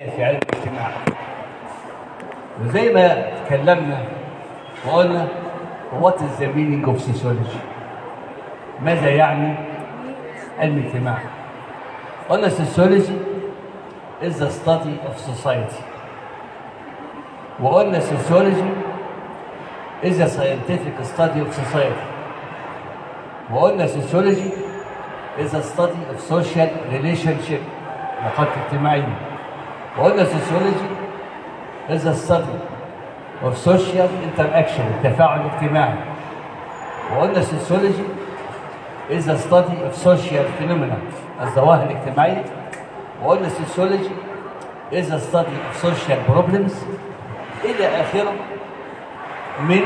في علم الاجتماع. وزي ما تكلمنا وقلنا what is the meaning of sociology؟ ماذا يعني علم الاجتماع؟ قلنا sociology is the study of society. وقلنا sociology is a scientific study of society. وقلنا sociology is a study of social relationship، علاقات اجتماعية. وقلنا sociology is a study of social interaction، التفاعل الاجتماعي. وقلنا sociology is a study of social phenomena، الظواهر الاجتماعية. وقلنا sociology is a study of social problems إلى آخره من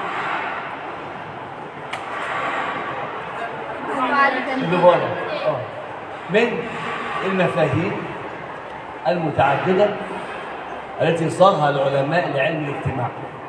المفاهيم المتعددة التي صاغها العلماء لعلم الاجتماع.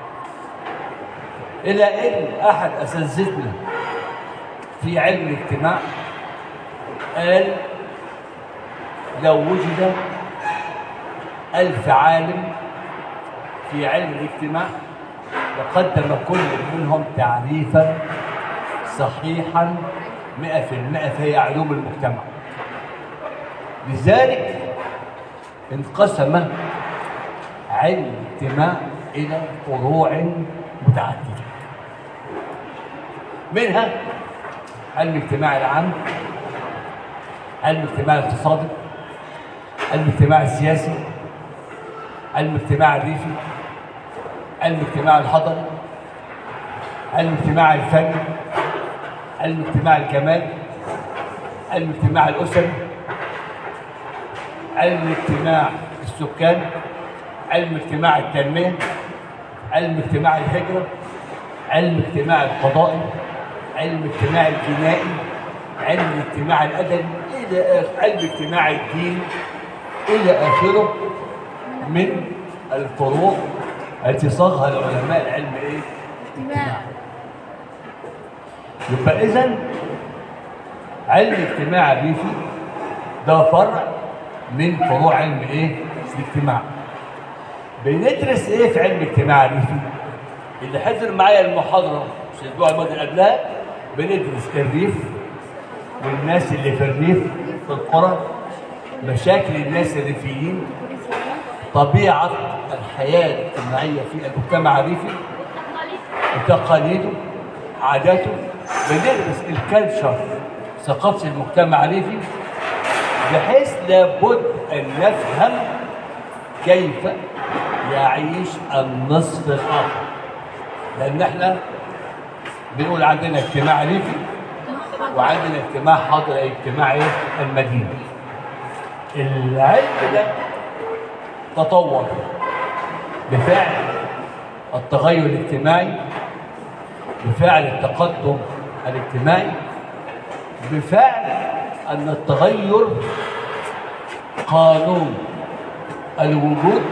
إلى أن أحد أساتذتنا في علم الاجتماع قال لو وجد 1000 عالم في علم الاجتماع وقدم كل منهم تعريفا صحيحا 100% في علوم المجتمع. لذلك انقسم علم الاجتماع إلى فروع متعددة، منها علم الاجتماع العام، علم الاجتماع الاقتصادي، علم الاجتماع السياسي، علم الاجتماع الريفي، علم الاجتماع الحضري، علم الاجتماع الفني، علم الاجتماع الجمالي، علم الاجتماع الأسري، علم الاجتماع السكان، علم اجتماع التنمية، علم اجتماع الهجرة، علم اجتماع القضائي، علم اجتماع الجنائي، علم اجتماع الأدبي، إلى علم اجتماع الدين، إلى آخره من الفروع التي صاغها العلماء العلم إيه؟ اجتماع. يبقى إذن علم الاجتماع الريفي ده فرع من فروع علم إيه؟ الاجتماع. بندرس إيه في علم الاجتماع الريفي؟ اللي حضر معايا المحاضرة في الأسبوع الماضي اللي قبلها، بندرس الريف والناس اللي في الريف في القرى، مشاكل الناس الريفيين، طبيعة الحياة الاجتماعية في المجتمع الريفي، تقاليده، عاداته. بندرس الكالتشر، ثقافة المجتمع الريفي، بحيث لابد أن نفهم كيف يعيش النصف الآخر. لأن احنا بنقول عندنا اجتماع ريفي وعندنا اجتماع حضري، اجتماع المدينة. العلم ده تطور بفعل التغير الاجتماعي، بفعل التقدم الاجتماعي، بفعل أن التغير قانون الوجود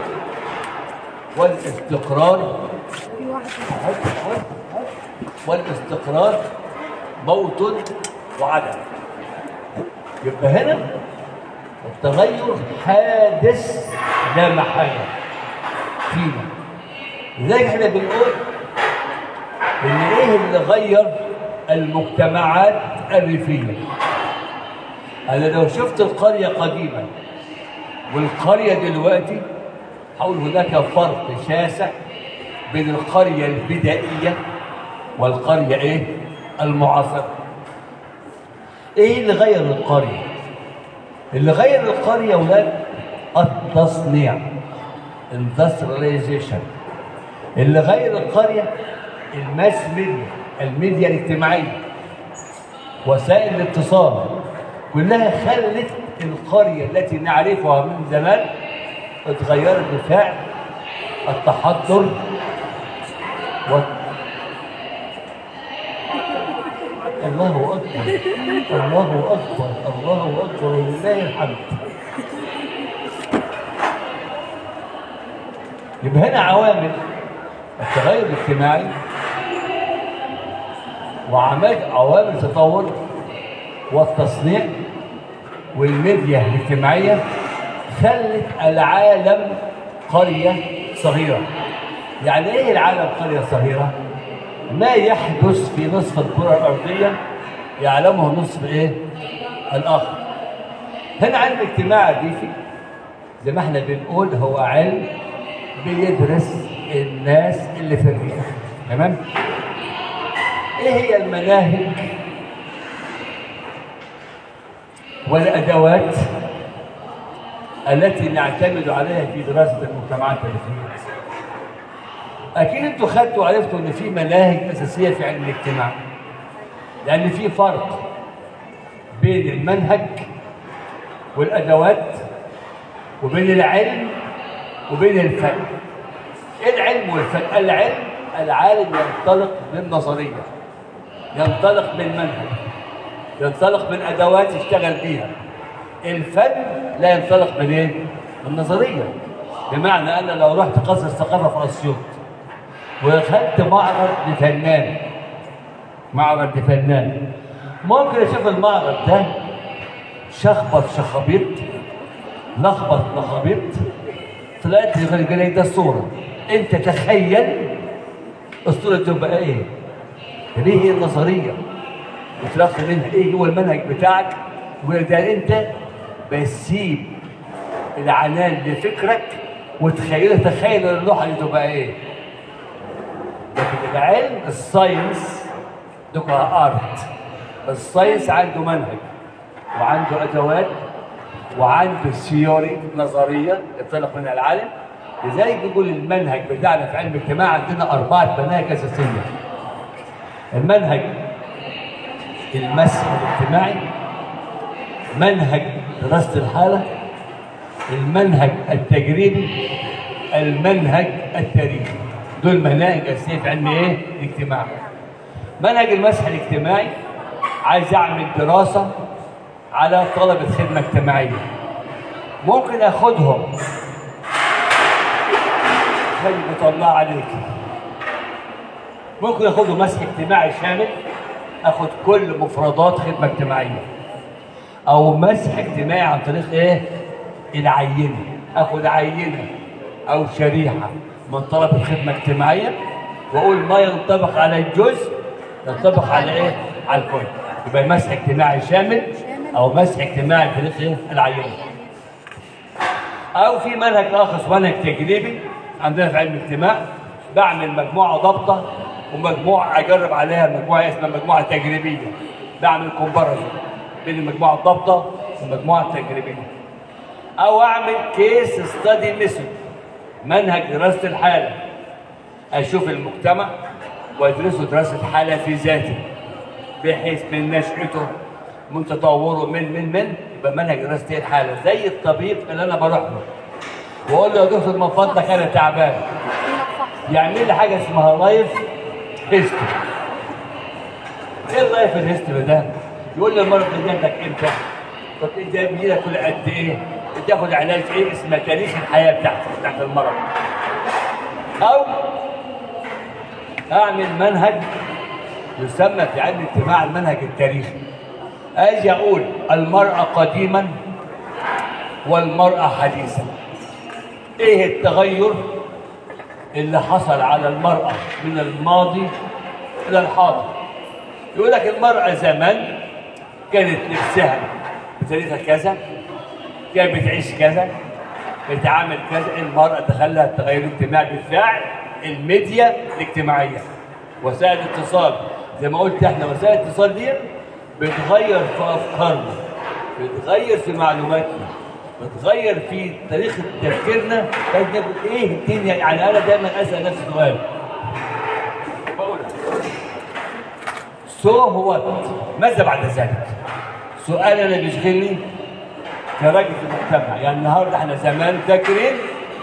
والاستقرار موت وعدم. يبقى هنا التغير حادث لا محالة فينا. لذلك احنا بنقول ان ايه اللي غير المجتمعات الريفية؟ انا لو شفت القرية قديما والقرية دلوقتي هقول هناك فرق شاسع بين القرية البدائية والقرية ايه؟ المعاصرة. ايه اللي غير القرية؟ اللي غير القرية يا ولاد التصنيع، industrialization. اللي غير القرية الماس ميديا، الميديا الاجتماعية، وسائل الاتصال، كلها خلت القرية التي نعرفها من زمان اتغيرت بفعل التحضر الله أكبر، الله أكبر، الله أكبر ولله الحمد. يبقى هنا عوامل التغير الاجتماعي وعوامل التطور والتصنيع والميديا الاجتماعية خلت العالم قرية صغيرة. يعني ايه العالم قرية صغيرة؟ ما يحدث في نصف الكرة الأرضية يعلمه النصف ايه؟ الآخر. هنا علم الاجتماع الريفي زي ما احنا بنقول هو علم بيدرس الناس اللي في الريف، تمام؟ ايه هي المناهج والأدوات التي نعتمد عليها في دراسة المجتمعات الريفية؟ أكيد أنتوا خدتوا وعرفتوا إن في مناهج أساسية في علم الاجتماع، لأن في فرق بين المنهج والأدوات وبين العلم وبين الفن. إيه العلم والفن؟ العلم العالم ينطلق بالنظرية، ينطلق بالمنهج، ينطلق من أدوات يشتغل بيها. الفن لا ينطلق من إيه؟ بالنظرية. بمعنى أنا لو رحت قصر الثقافة في أسيوط وخدت معرض لفنان، ممكن أشوف المعرض ده شخبط شخابيط، لخبط لخبيط، طلعت لي ده الصورة. أنت تخيل الصورة تبقى إيه؟ ليه هي النظرية؟ وتلاقي منها إيه هو المنهج بتاعك؟ وده أنت بسيب العنان لفكرك تخيل اللوحة دي تبقى إيه؟ لكن العلم الساينس ده ارت. الساينس عنده منهج وعنده ادوات وعنده ثيوري نظريه ينطلق منها العالم. لذلك بيقول المنهج بتاعنا في علم الاجتماع عندنا 4 مناهج اساسيه. المنهج المسح الاجتماعي، منهج دراسه الحاله، المنهج التجريبي، المنهج التاريخي. دول مناهج اساسيه في علم ايه؟ الاجتماع. منهج المسح الاجتماعي عايز اعمل دراسه على طلبه خدمه اجتماعيه، ممكن اخدهم خلي الله عليك، ممكن اخدهم مسح اجتماعي شامل، اخد كل مفردات خدمه اجتماعيه، او مسح اجتماعي عن طريق ايه؟ العينه. اخد عينه او شريحه من طلبة خدمة اجتماعية وأقول ما ينطبق على الجزء ينطبق على إيه؟ على الكل. يبقى مسح اجتماعي شامل أو مسح اجتماعي بطريقة إيه؟ العينة. أو في منهج آخر اسمه منهج تجريبي عندنا في علم الاجتماع، بعمل مجموعة ضابطة ومجموعة أجرب عليها مجموعة اسمها مجموعة تجريبية. بعمل كومباريزون بين المجموعة الضابطة والمجموعة التجريبية. أو أعمل كيس ستادي ميثود، منهج دراسة الحالة، أشوف المجتمع وأدرسه دراسة حالة في ذاته بحيث من نشأته من تطوره من يبقى منهج دراسة الحالة. زي الطبيب اللي أنا بروح له وأقول له يا دكتور من فضلك أنا تعبان، يعمل لي حاجة اسمها لايف هيستوري. إيه اللايف هيستوري ده؟ يقول لي المرض ده جاتك إمتى؟ طب أنت بيجيلك كل قد إيه؟ بتاخد علاج ايه؟ اسمه تاريخ الحياه بتاعت المرض. او اعمل منهج يسمى في علم الاجتماع المنهج التاريخي. اجي اقول المراه قديما والمراه حديثا. ايه التغير اللي حصل على المراه من الماضي الى الحاضر؟ يقول لك المراه زمان كانت لبسها بطريقه كذا، كانت بتعيش كذا، بتعامل كذا. المرأة دخلها التغير الاجتماعي بالفعل الميديا الاجتماعية، وسائل الاتصال. زي ما قلت احنا وسائل الاتصال دي بتغير في أفكارنا، بتغير في معلوماتنا، بتغير في طريقة تفكيرنا. ايه الدنيا؟ يعني أنا دايما أسأل نفسي سؤال، بقولها هو ماذا بعد ذلك؟ سؤال أنا بيشغلني كراجل في المجتمع. يعني النهارده احنا زمان فاكرين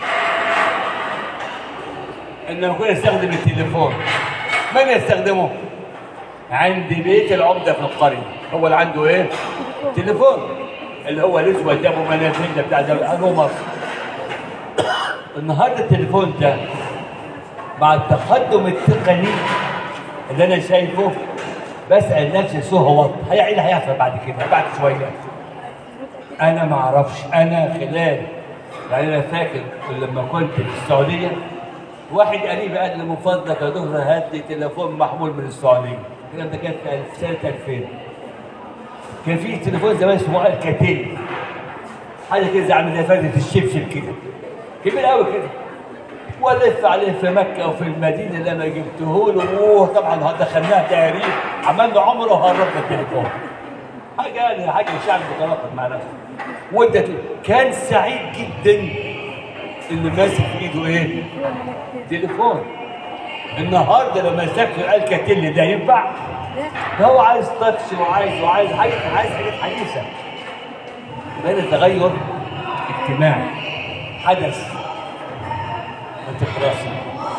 ان كنا نستخدم التليفون. من يستخدمه؟ عند بيت العمده في القريه هو اللي عنده ايه؟ تليفون، اللي هو الاسود ده ابو منافذ ده بتاع ده مصر. النهارده التليفون ده مع التقدم التقني اللي انا شايفه بسال نفسي هو ايه اللي هيحصل بعد كده بعد شويه؟ انا ما اعرفش. انا خلال يعني انا فاكر لما كنت في السعوديه واحد قريب قال لي من فضلك يا دكتور هات لي تليفون محمول من السعوديه. الكلام ده كان في سنه 2000. كان في تليفون زمان اسمه الكاتيل، حاجه كده عامل زي فردة الشبشب كده، كبير قوي كده، والف عليه في مكه وفي المدينه اللي انا جبته له، طبعا دخلناه تهريب، عملنا عمره وهربنا التليفون. حاجه يعني حاجه الشعب بيتناقض مع نفسه. وانت كان سعيد جدا اللي ماسك في ايده ايه؟ تليفون. النهارده لو مسكته الكاتيل ده ينفع؟ ده هو عايز تاتش وعايز حاجات حديثه. بين تغير اجتماعي حدث وتكراسي.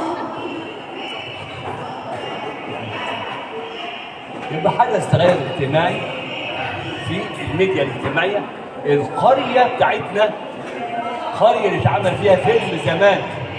يبقى حدث تغير اجتماعي في الميديا الاجتماعيه. القريه بتاعتنا قريه اللي اتعمل فيها فيلم زمان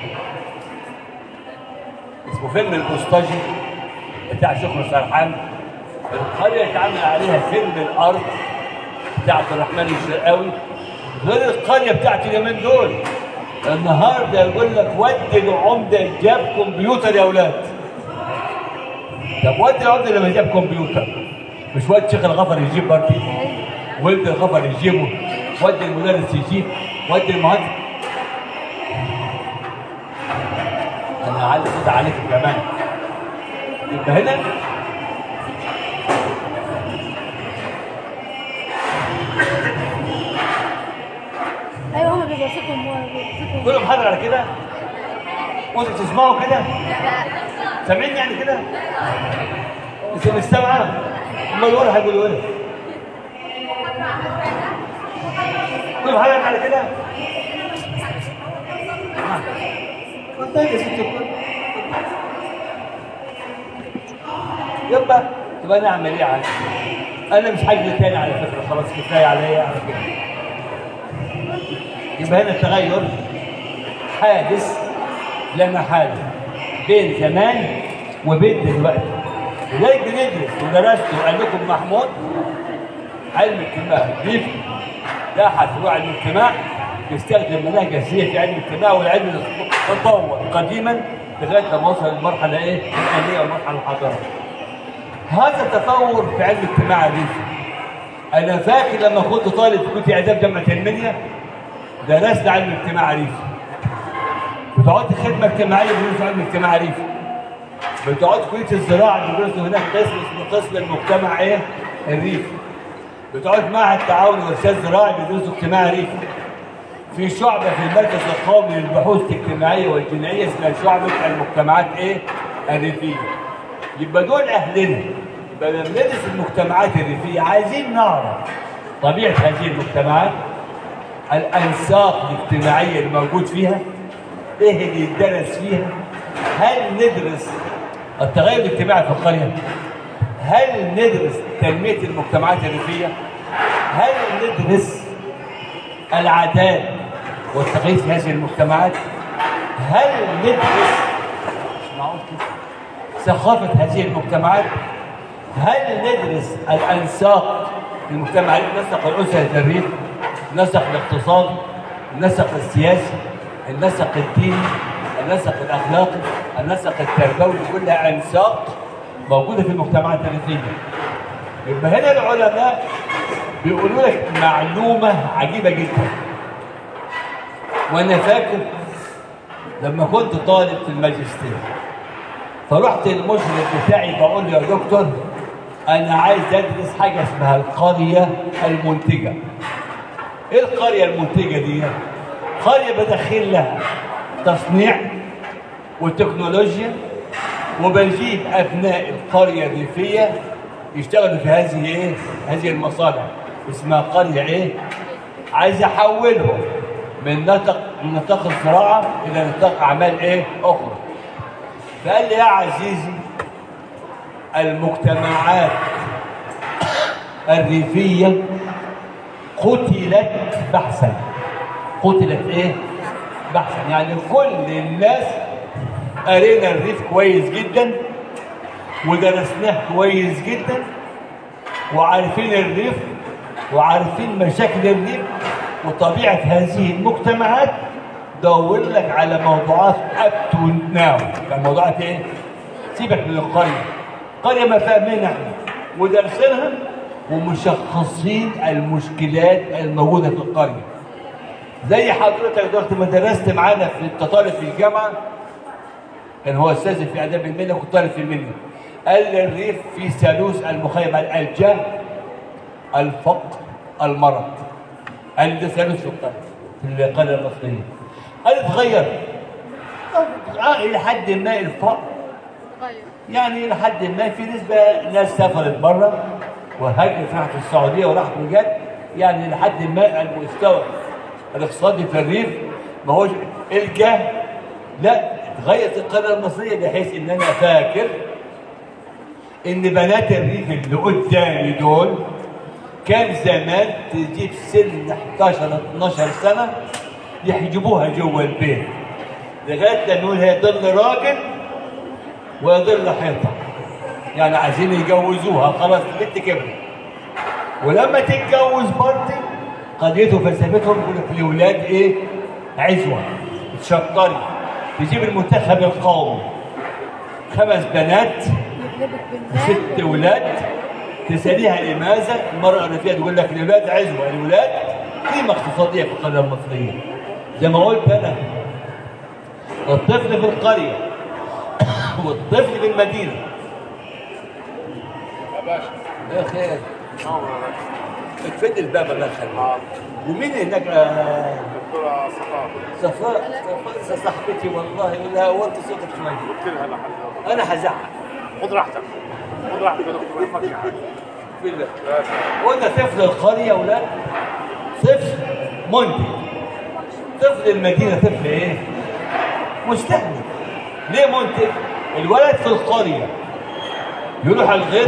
اسمه فيلم البوسطجي بتاع شكري سرحان. القريه اتعمل عليها فيلم الارض بتاع عبد الرحمن الشرقاوي، غير القريه بتاعت اليومين دول. النهارده يقول لك ودي العمده جاب كمبيوتر يا اولاد. طب ودي العمده لما جاب كمبيوتر، مش ودي شيخ الغفر يجيب برضه، ولد الغفر يجيبه، ودي المدرس يجيب، ودي المهندس. انا عايز ارد عليك كمان. يبقى هنا ايوه هما بيوصفهم كلهم حاضر على كده؟ وانتوا بتسمعوا كده؟ سامعين يعني كده؟ انت مش سامعه؟ امال يقولوا هيقولوا ايه؟ كلهم حاضر على كده؟ طيب يا ست الكل. يبقى نعمل ايه عادي؟ انا مش هجري تاني على فكره، خلاص كفايه عليا على كده. يبقى هنا التغير حادث لا محاله بين زمان وبين دلوقتي. لذلك بندرس ودرست وقال لكم محمود علم الاجتماع بيفرق. ده احد فروع علم الاجتماع يستخدم مناهج اساسيه في علم الاجتماع، والعلم تطور قديما لغايه ما وصل للمرحله ايه؟ الاليه والمرحله الحضاريه. هذا التطور في علم الاجتماع الريفي. انا فاكر لما كنت طالب كنت في اداب جامعه المنيا درست علم اجتماع ريفي. بتقعد خدمه اجتماعيه بندرس علم اجتماع ريفي. بتقعد كليه الزراعه بندرسوا هناك قسم اسمه قسم المجتمع ايه؟ الريفي. بتقعد مع التعاون والارشاد الزراعي بيدرسوا اجتماع ريفي. في شعبه في المركز القومي للبحوث الاجتماعيه والجنائيه اسمها شعبه المجتمعات ايه؟ الريفيه. يبقى دول اهلنا. يبقى لما ندرس المجتمعات الريفيه عايزين نعرف طبيعه هذه المجتمعات، الانساق الاجتماعيه الموجود فيها، ايه اللي يدرس فيها، هل ندرس التغير الاجتماعي في القريه؟ هل ندرس تنميه المجتمعات الريفيه؟ هل ندرس العادات والتغيير في هذه المجتمعات؟ هل ندرس ثقافه هذه المجتمعات؟ هل ندرس الانساق المجتمعيه، النسق الاسري الريف، النسق الاقتصادي، النسق السياسي، النسق الديني، النسق الاخلاقي، النسق التربوي، كلها انساق موجوده في المجتمعات الريفيه. يبقى هنا العلماء بيقولوا لك معلومه عجيبه جدا. وانا فاكر لما كنت طالب في الماجستير فرحت للمشرف بتاعي بقول له يا دكتور انا عايز ادرس حاجه اسمها القريه المنتجه. ايه القريه المنتجه دي؟ قريه بدخل لها تصنيع وتكنولوجيا، وبجيب ابناء القريه الريفيه يشتغلوا في هذه ايه؟ هذه المصانع اسمها قريه ايه؟ عايز احولهم من نطاق الزراعه الى نطاق اعمال ايه؟ اخرى. فقال لي يا عزيزي المجتمعات الريفيه قتلت بحثا. قتلت ايه؟ بحثا. يعني كل الناس قرينا الريف كويس جدا ودرسناه كويس جدا وعارفين الريف وعارفين مشاكل الريف وطبيعة هذه المجتمعات دور لك على موضوعات اب تو ناو. يعني موضوعات ايه؟ سيبك من القرية. القرية ما فاهمينها احنا ودرسينها ومشخصين المشكلات الموجودة في القرية. زي حضرتك دلوقتي ما درست معانا في الطالب في الجامعة، كان هو استاذ في آداب المهنة وكنت طالب في المهنة، قال لي الريف في ثالوث المخيم الجهل الفقر المرض. قال لي ده ثالوث في القرية المصرية. قال اتغير إلى حد ما الفقر، يعني إلى حد ما في نسبة ناس سافرت بره وهاجرت راحت السعودية وراحت وجت، يعني إلى حد ما المستوى الاقتصادي في الريف ما هوش الجهل، لا اتغيرت القرية المصرية بحيث إن أنا فاكر إن بنات الريف اللي قدامي دول كان زمان تجيب سن 11 12 سنة يحجبوها جوه البيت لغاية لما نقول هي ظل راجل وظل حيطة، يعني عايزين يجوزوها خلاص البنت كبرت. ولما تتجوز برضه قضيته فلسفتهم يقول لك الأولاد إيه؟ عزوة تشطري تجيب المنتخب القومي 5 بنات و6 أولاد، تسأليها لماذا؟ المرأة الريفية تقول لك الأولاد عزوة، الأولاد قيمة اقتصادية في القرية المصرية. زي ما قلت أنا الطفل في القرية والطفل في المدينة. يا باشا يا خير اتفد الباب الله يخليك. ومين هناك؟ دكتورة صفاء صفاء صاحبتي والله، ولا وانت صوتك شوية. قلت لها لحد أنا هزعل. خذ راحتك خذ راحتك يا دكتور ما في حاجة. بالله قلنا طفل القرية ولاد طفل منتج، طفل المدينة طفل ايه؟ مستهلك. ليه منتج؟ الولد في القرية يروح الغيط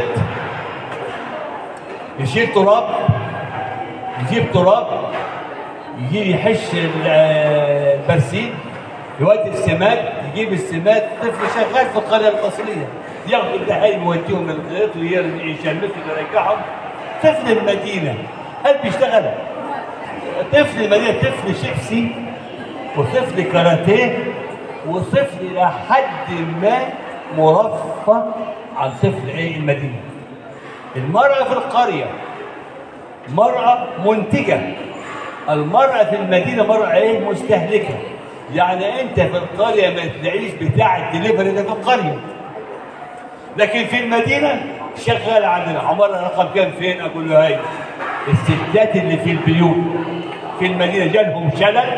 يشيل تراب، يجيب تراب، يجي يحش البرسيم، يودي السماد، يجيب السماد. طفل شغال في القرية المصرية ياخدوا البهايم يوديهم الغيط ويشمسوا ويرجعهم. طفل المدينة هل بيشتغل؟ طفل المدينة طفل شيبسي وطفل كاراتيه وطفل إلى حد ما مرفه عن طفل ايه المدينة. المرأة في القرية مرأة منتجة، المرأة في المدينة مرأة ايه؟ مستهلكة. يعني انت في القرية ما تلاقيش بتاع الدليفري ده في القرية، لكن في المدينة شغال عندنا. عمرنا رقم كام فين؟ اقول له هاي الستات اللي في البيوت في المدينة جالهم شلل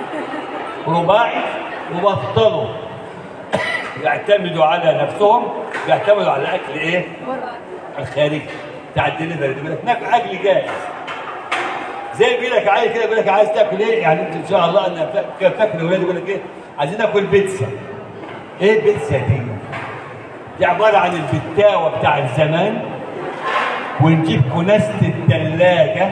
رباعي وبطلوا يعتمدوا على نفسهم، يعتمدوا على الاكل ايه؟ الخارجي بتاع الدليفري. بيقول لك ناكل اكل جاهز، زي بيقول لك عايز كده، بيقول لك عايز تاكل ايه؟ يعني انت ان شاء الله انا فاكر اولادي يقول لك ايه؟ عايزين ناكل بيتزا. ايه البيتزا دي؟ دي عباره عن البتاوه بتاع الزمان، ونجيب كناسه الثلاجه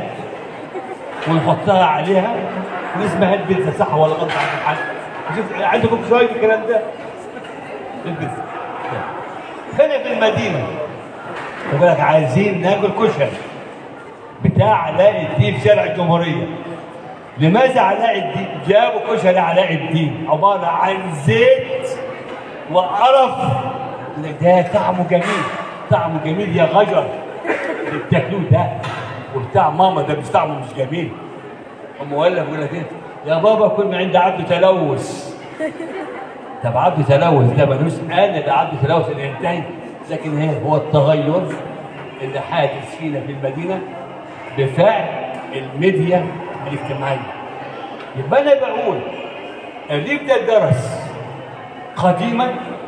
ونحطها عليها واسمها البيتزا. صح ولا غلط؟ عندكم شويه الكلام ده؟ البيتزا. هنا في المدينه يقول لك عايزين ناكل كشري بتاع علاء الدين في شارع الجمهوريه. لماذا علاء الدين؟ جابوا كشري علاء الدين عباره عن زيت وقرف. ده طعمه جميل، طعمه جميل يا غجر اللي بتاكلوه ده، وبتاع ماما ده مش طعمه مش جميل. مولف يقول لك ايه؟ يا بابا كل ما عند عبد تلوث. طب عبد تلوث ده ملوش انا، ده عبد تلوث اللي ينتهي. لكن هو التغير اللي حادث فينا في المدينه بفعل الميديا الاجتماعيه. يبقى انا بقول الريف ده درس قديما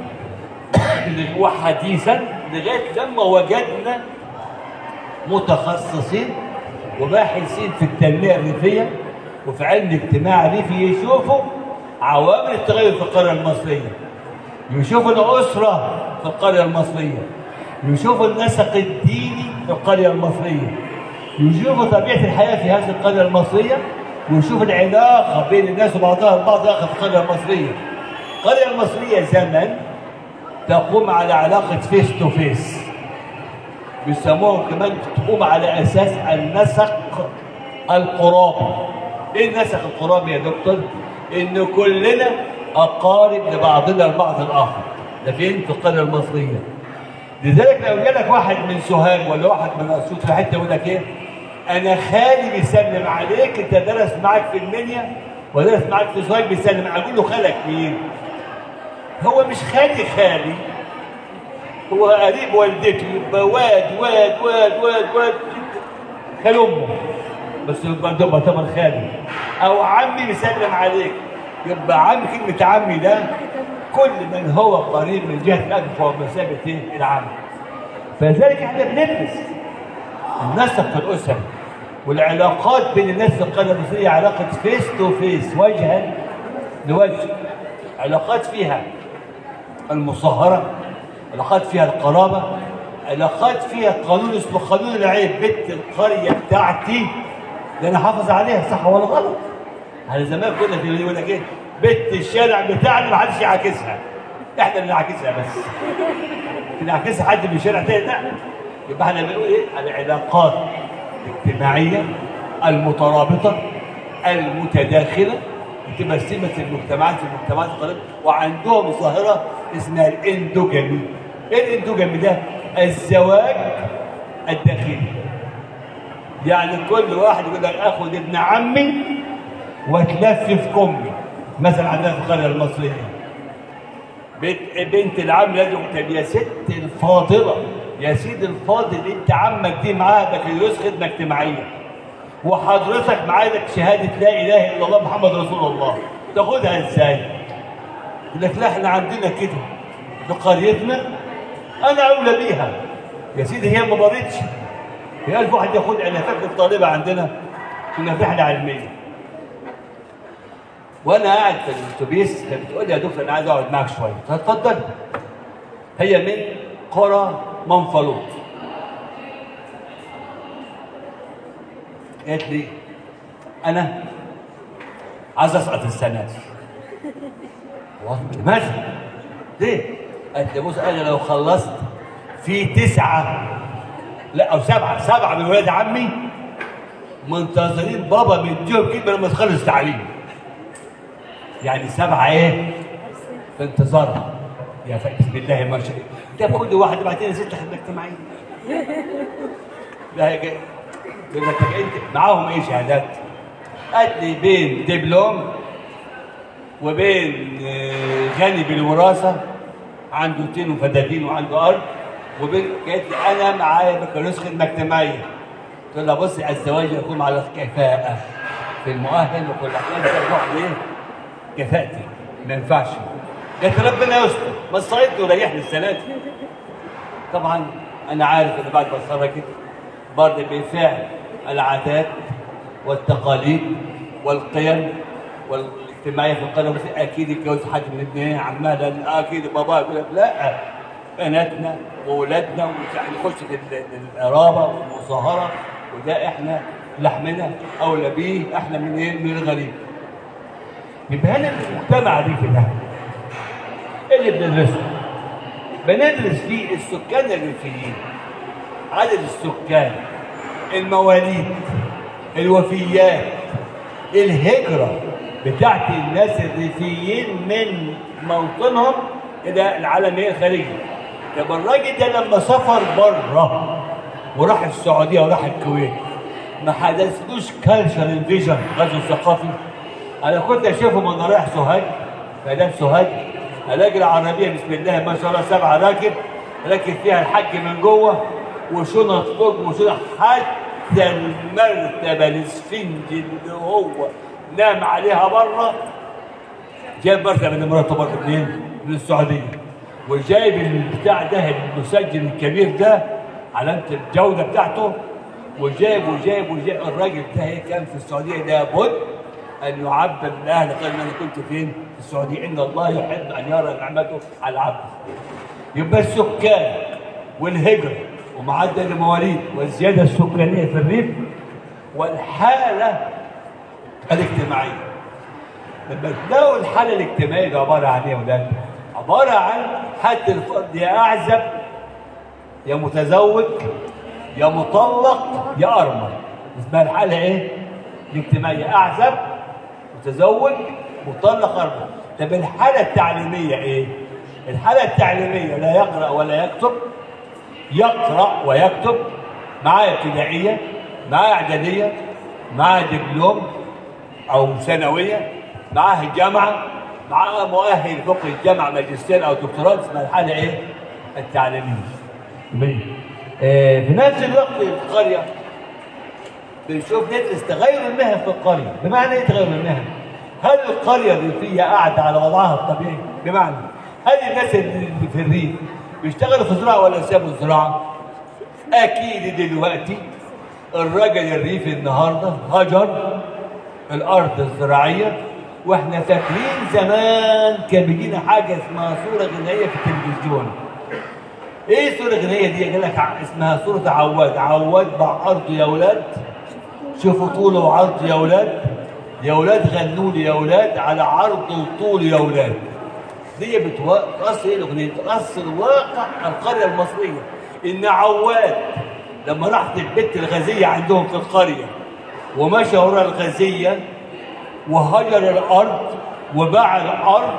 وحديثا لغايه لما وجدنا متخصصين وباحثين في التنميه الريفيه وفي علم الاجتماع الريفي يشوفوا عوامل التغير في القريه المصريه، يشوفوا الاسره في القريه المصريه، يشوفوا النسق الديني في القريه المصريه، يشوفوا طبيعه الحياه في هذه القريه المصريه، ويشوفوا العلاقه بين الناس وبعضها البعض اخر في القريه المصريه. القريه المصريه زمن تقوم على علاقه فيس تو فيس، بيسموها كمان تقوم على اساس النسق القرابي. ايه النسق القرابي يا دكتور؟ ان كلنا اقارب لبعضنا البعض الاخر. ده فين؟ في القريه المصريه. لذلك لو جالك واحد من سوهاج ولا واحد من اسيوط في حته يقول لك ايه؟ انا خالي بيسلم عليك، انت درس معاك في المنيا ودرس معاك في سوهاج بيسلم، اقول له خالك مين؟ هو مش خالي، هو قريب والدتي، يبقى واد خال امه، بس يبقى طبعا خالي. او عمي بيسلم عليك، يبقى عمي، كلمه عمي ده كل من هو قريب من جهه الاب فهو بمثابه ايه؟ العم. فلذلك احنا بندرس النسق في الاسر والعلاقات بين الناس في القريه المصريه، علاقه فيس تو فيس، وجها لوجه، علاقات فيها المصاهره، علاقات فيها القرابه، علاقات فيها قانون اسمه قانون العيب. بنت القريه بتاعتي ده انا حافظ عليها، صح ولا غلط؟ على زمان كنا في يقول لك ايه؟ بنت الشارع بتاعنا ما حدش يعاكسها، احنا اللي نعاكسها بس. نعاكسها حد من الشارع تاني؟ لا. يبقى احنا بنقول ايه؟ العلاقات الاجتماعيه المترابطه المتداخله بتبقى سمه المجتمعات في المجتمعات القريبه، وعندهم ظاهره اسمها الاندوجامي. ايه الاندوجامي ده؟ الزواج الداخلي. يعني كل واحد يقول لك اخد ابن عمي واتلفف كمي، مثلا عندنا في القريه المصريه بنت العم لازم طب يا ست الفاضله، يا سيدي الفاضل، انت عمك دي معاه بكالوريوس خدمه اجتماعيه وحضرتك معاك شهاده لا اله الا الله محمد رسول الله، تاخدها ازاي؟ يقول لك لا احنا عندنا كده في قريتنا، انا اولى بيها. يا سيدي هي ما مرتش، هي 1000 واحد ياخدها. انا فاكر طالبه عندنا كنا في رحله علميه، وانا قاعد في الاتوبيس بتقول لي يا دكتور انا عايز اقعد معاك شويه. اتفضل. هي من قرى منفلوط. قالت لي انا عايز اسقط السنه دي. لماذا؟ ليه؟ قالت لي بص، انا لو خلصت في 9 لا او 7 من ولاد عمي منتظرين بابا مديهم كلمه لما تخلص تعليم. يعني 7 ايه؟ في انتظارها. يا بسم الله ما شاء الله. ده كل واحد بعدين 6 خدمه اجتماعيه. لا هي جاي يقول لك انت معاهم ايه شهادات؟ قالت لي بين دبلوم وبين غني بالوراثه، عنده تين وفدادين وعنده ارض، وبين قالت لي انا معايا بكالوريوس خدمه اجتماعيه. قلت لها بصي الزواج يقوم على الكفاءه في المؤهل وكل حاجه، تروح ليه؟ كفاءتي ما ينفعش. قالت ربنا يستر، ما صيدت وريحني السنه دي. طبعا انا عارف ان بعد ما اتخرجت برضه بالفعل العادات والتقاليد والقيم والاجتماعيه في القريه اكيد اتجوز حد من الاثنين عمها، لان اكيد بابا يقول لك لا بناتنا واولادنا نخش في القرابه والمصاهره، وده احنا لحمنا اولى بيه، احنا من ايه؟ من الغريب. يبقى هنا المجتمع دي كده اللي بندرسه بندرس فيه السكان الريفيين، عدد السكان، المواليد، الوفيات، الهجرة بتاعت الناس الريفيين من موطنهم إلى العالمية الخارجية. طب الراجل ده لما سافر بره وراح السعودية وراح الكويت ما حدثلوش كالتشرال فيجن، غزو ثقافي؟ أنا كنت أشوفه وأنا رايح سوهاج، مدام سوهاج، الاقي العربيه بسم الله ما شاء الله 7 راكب فيها الحاج من جوه وشنط فوق وشنط، حتى المرتبه الاسفنج اللي هو نام عليها بره جايب مرتبه من مراته بره منين؟ من السعوديه، وجايب البتاع ده المسجل الكبير ده علامه الجوده بتاعته، وجايب الراجل ده كان في السعوديه لابد أن يعبر لأهل قال أنا كنت فين؟ في السعودية. إن الله يحب أن يرى نعمته على العبد. يبقى السكان والهجرة ومعدل المواليد والزيادة السكانية في الريف والحالة الاجتماعية. لما تلاقوا الحالة الاجتماعية دي عبارة عن إيه يا ولاد؟ عبارة عن حد الفرد يا أعزب يا متزوج يا مطلق يا أرمل. اسمها الحالة إيه؟ الاجتماعية أعزب متزوج مطلق أربع. طب الحالة التعليمية إيه؟ الحالة التعليمية لا يقرأ ولا يكتب، يقرأ ويكتب، معاه ابتدائية، معاه إعدادية، معاه دبلوم أو ثانوية، معاه الجامعة، معاه مؤهل فوق الجامعة ماجستير أو دكتوراه. اسمها الحالة إيه؟ التعليمية. في نفس الوقت في القرية بنشوف ندرس تغير المهن في القرية. بمعنى إيه تغير المهن؟ هل القرية الريفية قاعدة على وضعها الطبيعي؟ بمعنى هل الناس اللي في الريف بيشتغلوا في الزراعة ولا سابوا الزراعة؟ أكيد دلوقتي الراجل الريفي النهارده هجر الأرض الزراعية. واحنا فاكرين زمان كان بيجينا حاجة اسمها صورة غنائية في التلفزيون. ايه الصورة الغنائية دي؟ قال لك اسمها صورة عواد، عواد باع أرضه يا ولاد، شوفوا طوله وعرضه يا ولاد، يا ولاد غنوا لي يا ولاد على عرضه وطوله يا ولاد. دي بتأثر ايه الأغنية؟ تأثر واقع القرية المصرية. إن عواد لما راحت البت الغازية عندهم في القرية ومشى ورا الغازية وهجر الأرض وباع الأرض،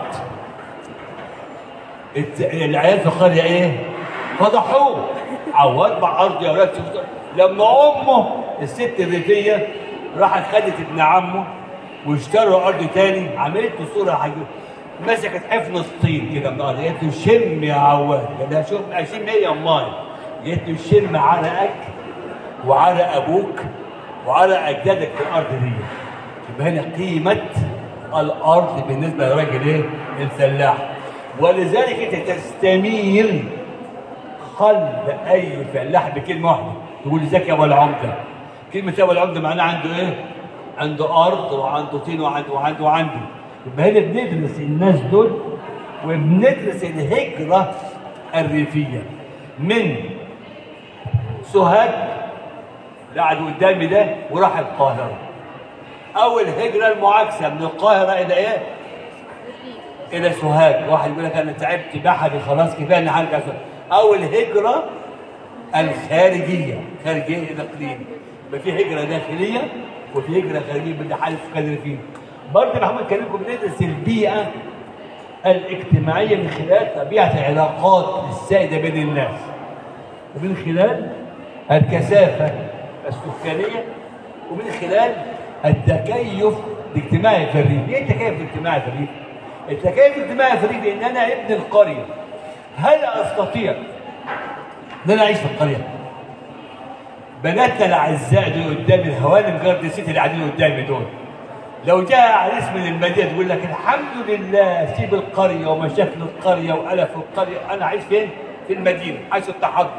العيال في القرية إيه؟ فضحوه. عواد باع أرض يا ولاد. لما أمه الست الريفية راحت خدت ابن عمه واشتروا أرض تاني، عملت له صورة حاجة، مسكت حفنة طين كده من الأرض، قالت له شم يا عواد. قال لها شوف أشم إيه يا أمال؟ قالت له شم عرقك وعرق أبوك وعرق أجدادك في الأرض دي. يبقى هنا قيمة الأرض بالنسبة للراجل إيه؟ الفلاح. ولذلك أنت تستميل قلب أي فلاح بكلمة واحدة، تقول ازيك يا أبو العمدة. كلمة أبو العمدة معناها عنده إيه؟ عنده أرض وعنده طين وعنده. يبقى هنا بندرس الناس دول وبندرس الهجرة الريفية من سوهاج اللي قاعد قدامي ده وراح القاهرة. أو الهجرة المعاكسة من القاهرة إلى إيه؟ إلى سوهاج. واحد يقول لك أنا تعبت بحري خلاص كفاية أنا هرجع سوهاج. أو الهجرة الخارجية، خارجية الإقليم. يبقى في هجرة داخلية وفي هجرة خارجية من حال السكان الريفيين. برضه محمود كلمكم بندرس البيئة الاجتماعية من خلال طبيعة العلاقات السائدة بين الناس ومن خلال الكثافة السكانية ومن خلال التكيف الاجتماعي في الريف. ايه التكيف الاجتماعي في الريف؟ التكيف الاجتماعي في الريف ان انا ابن القرية هل استطيع ان انا اعيش في القرية؟ بناتنا الاعزاء دول قدامي، الهوانم جارد سيتي اللي قاعدين قدامي دول، لو جاء عريس من المدينه تقول لك الحمد لله سيب القريه ومشاكل القريه والف القريه، انا عايش فين؟ في المدينه حيث التحضر.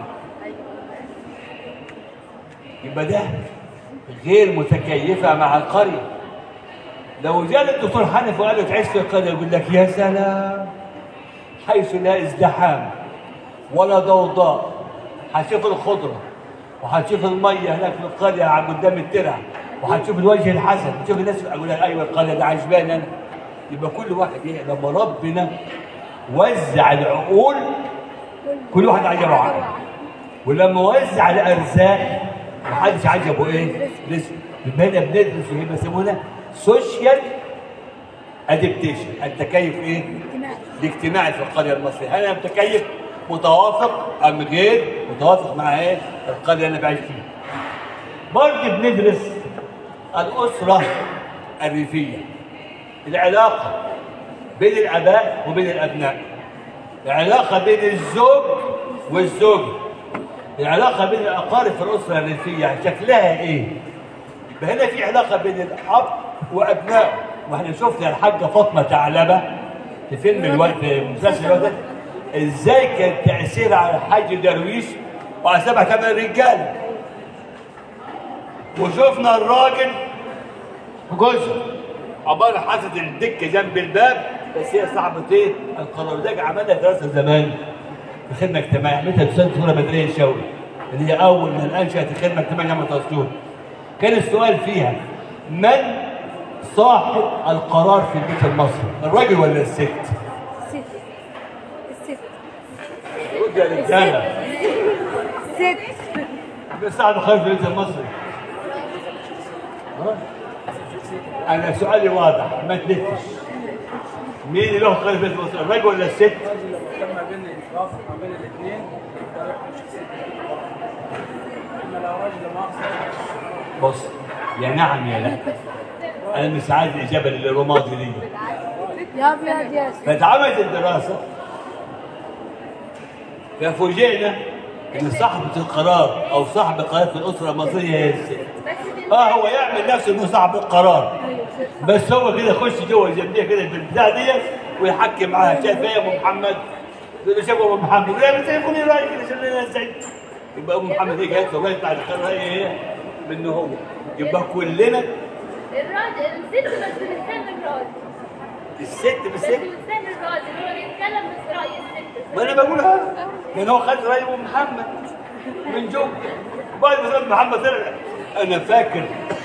يبقى ده غير متكيفه مع القريه. لو جاء الدكتور حنفي وقال له تعيش في القريه يقول لك يا سلام، حيث لا ازدحام ولا ضوضاء، هتشوف الخضره وهتشوف الميه هناك في القريه قدام الترع وهتشوف الوجه الحسن، تشوف الناس اقول لك ايوه القريه دي عجباني انا. يبقى كل واحد ايه؟ لما ربنا وزع العقول كل واحد عجبه عقل، ولما وزع الارزاق محدش عجبه ايه؟ رزق. يبقى هنا بندرس ايه؟ بيسموها سوشيال ادابتيشن، التكيف ايه؟ الاجتماعي في القريه المصريه. هل انا متكيف متوافق ام غير متوافق مع ايه؟ القريه اللي انا بعيش فيها. برضه بندرس الأسرة الريفية، العلاقة بين الآباء وبين الأبناء، العلاقة بين الزوج والزوجة، العلاقة بين الأقارب في الأسرة الريفية شكلها إيه؟ يبقى هنا في علاقة بين الأب وأبنائه. وإحنا شفنا الحاجة فاطمة ثعلبة في فيلم الوقت في مسلسل الوقت إزاي كان تأثير على الحاج درويش وعلى 7 رجال. وشفنا الراجل وجوزه عبارة حاطط الدكة جنب الباب، بس هي صاحبة ايه؟ القرار. ده عملها دراسة زمان في خدمة اجتماعية، عملتها الدكتورة بدرية شوقي اللي هي أول من أنشأت الخدمة الاجتماعية جامعة أسيوط. كان السؤال فيها من صاحب القرار في البيت المصري؟ الراجل ولا الست؟ الست. الست. رد يا رجالة. الست. مين صاحب القرار في البيت المصري؟ انا سؤالي واضح ما تلفش. مين اللي له خلفيه الاسره، الراجل ولا الست؟ الراجل لما كان ما بين الاتفاق ما بين الاثنين يبقى يحكم شخصيه الراجل. اما لو راجل ما بص يا نعم يا لا، انا مش عايز الاجابه للرمادي دي. يا ابيض يا اسود. فاتعملت الدراسه ففوجئنا ان صاحبه القرار او صاحب قرار في الاسره المصريه هي الست. هو يعمل نفسه انه صاحب القرار، بس هو كده يخش جوه الجنبيه كده بالبتاع ديت ويحكي معاها. شايف ايه يا ابو محمد؟ يقول له شايف ابو محمد؟ لا بس يكون رايك كده عشان انا ازاي؟ يبقى ابو محمد ايه جاي والله يطلع القرار ايه منه هو. يبقى كلنا الراجل الست بس بلسان الراجل. الست بس بلسان الراجل هو بيتكلم بس رأي الست. ما انا بقولها لان هو خد راي ابو محمد من جوه. بعد ما ابو محمد طلع انا فاكر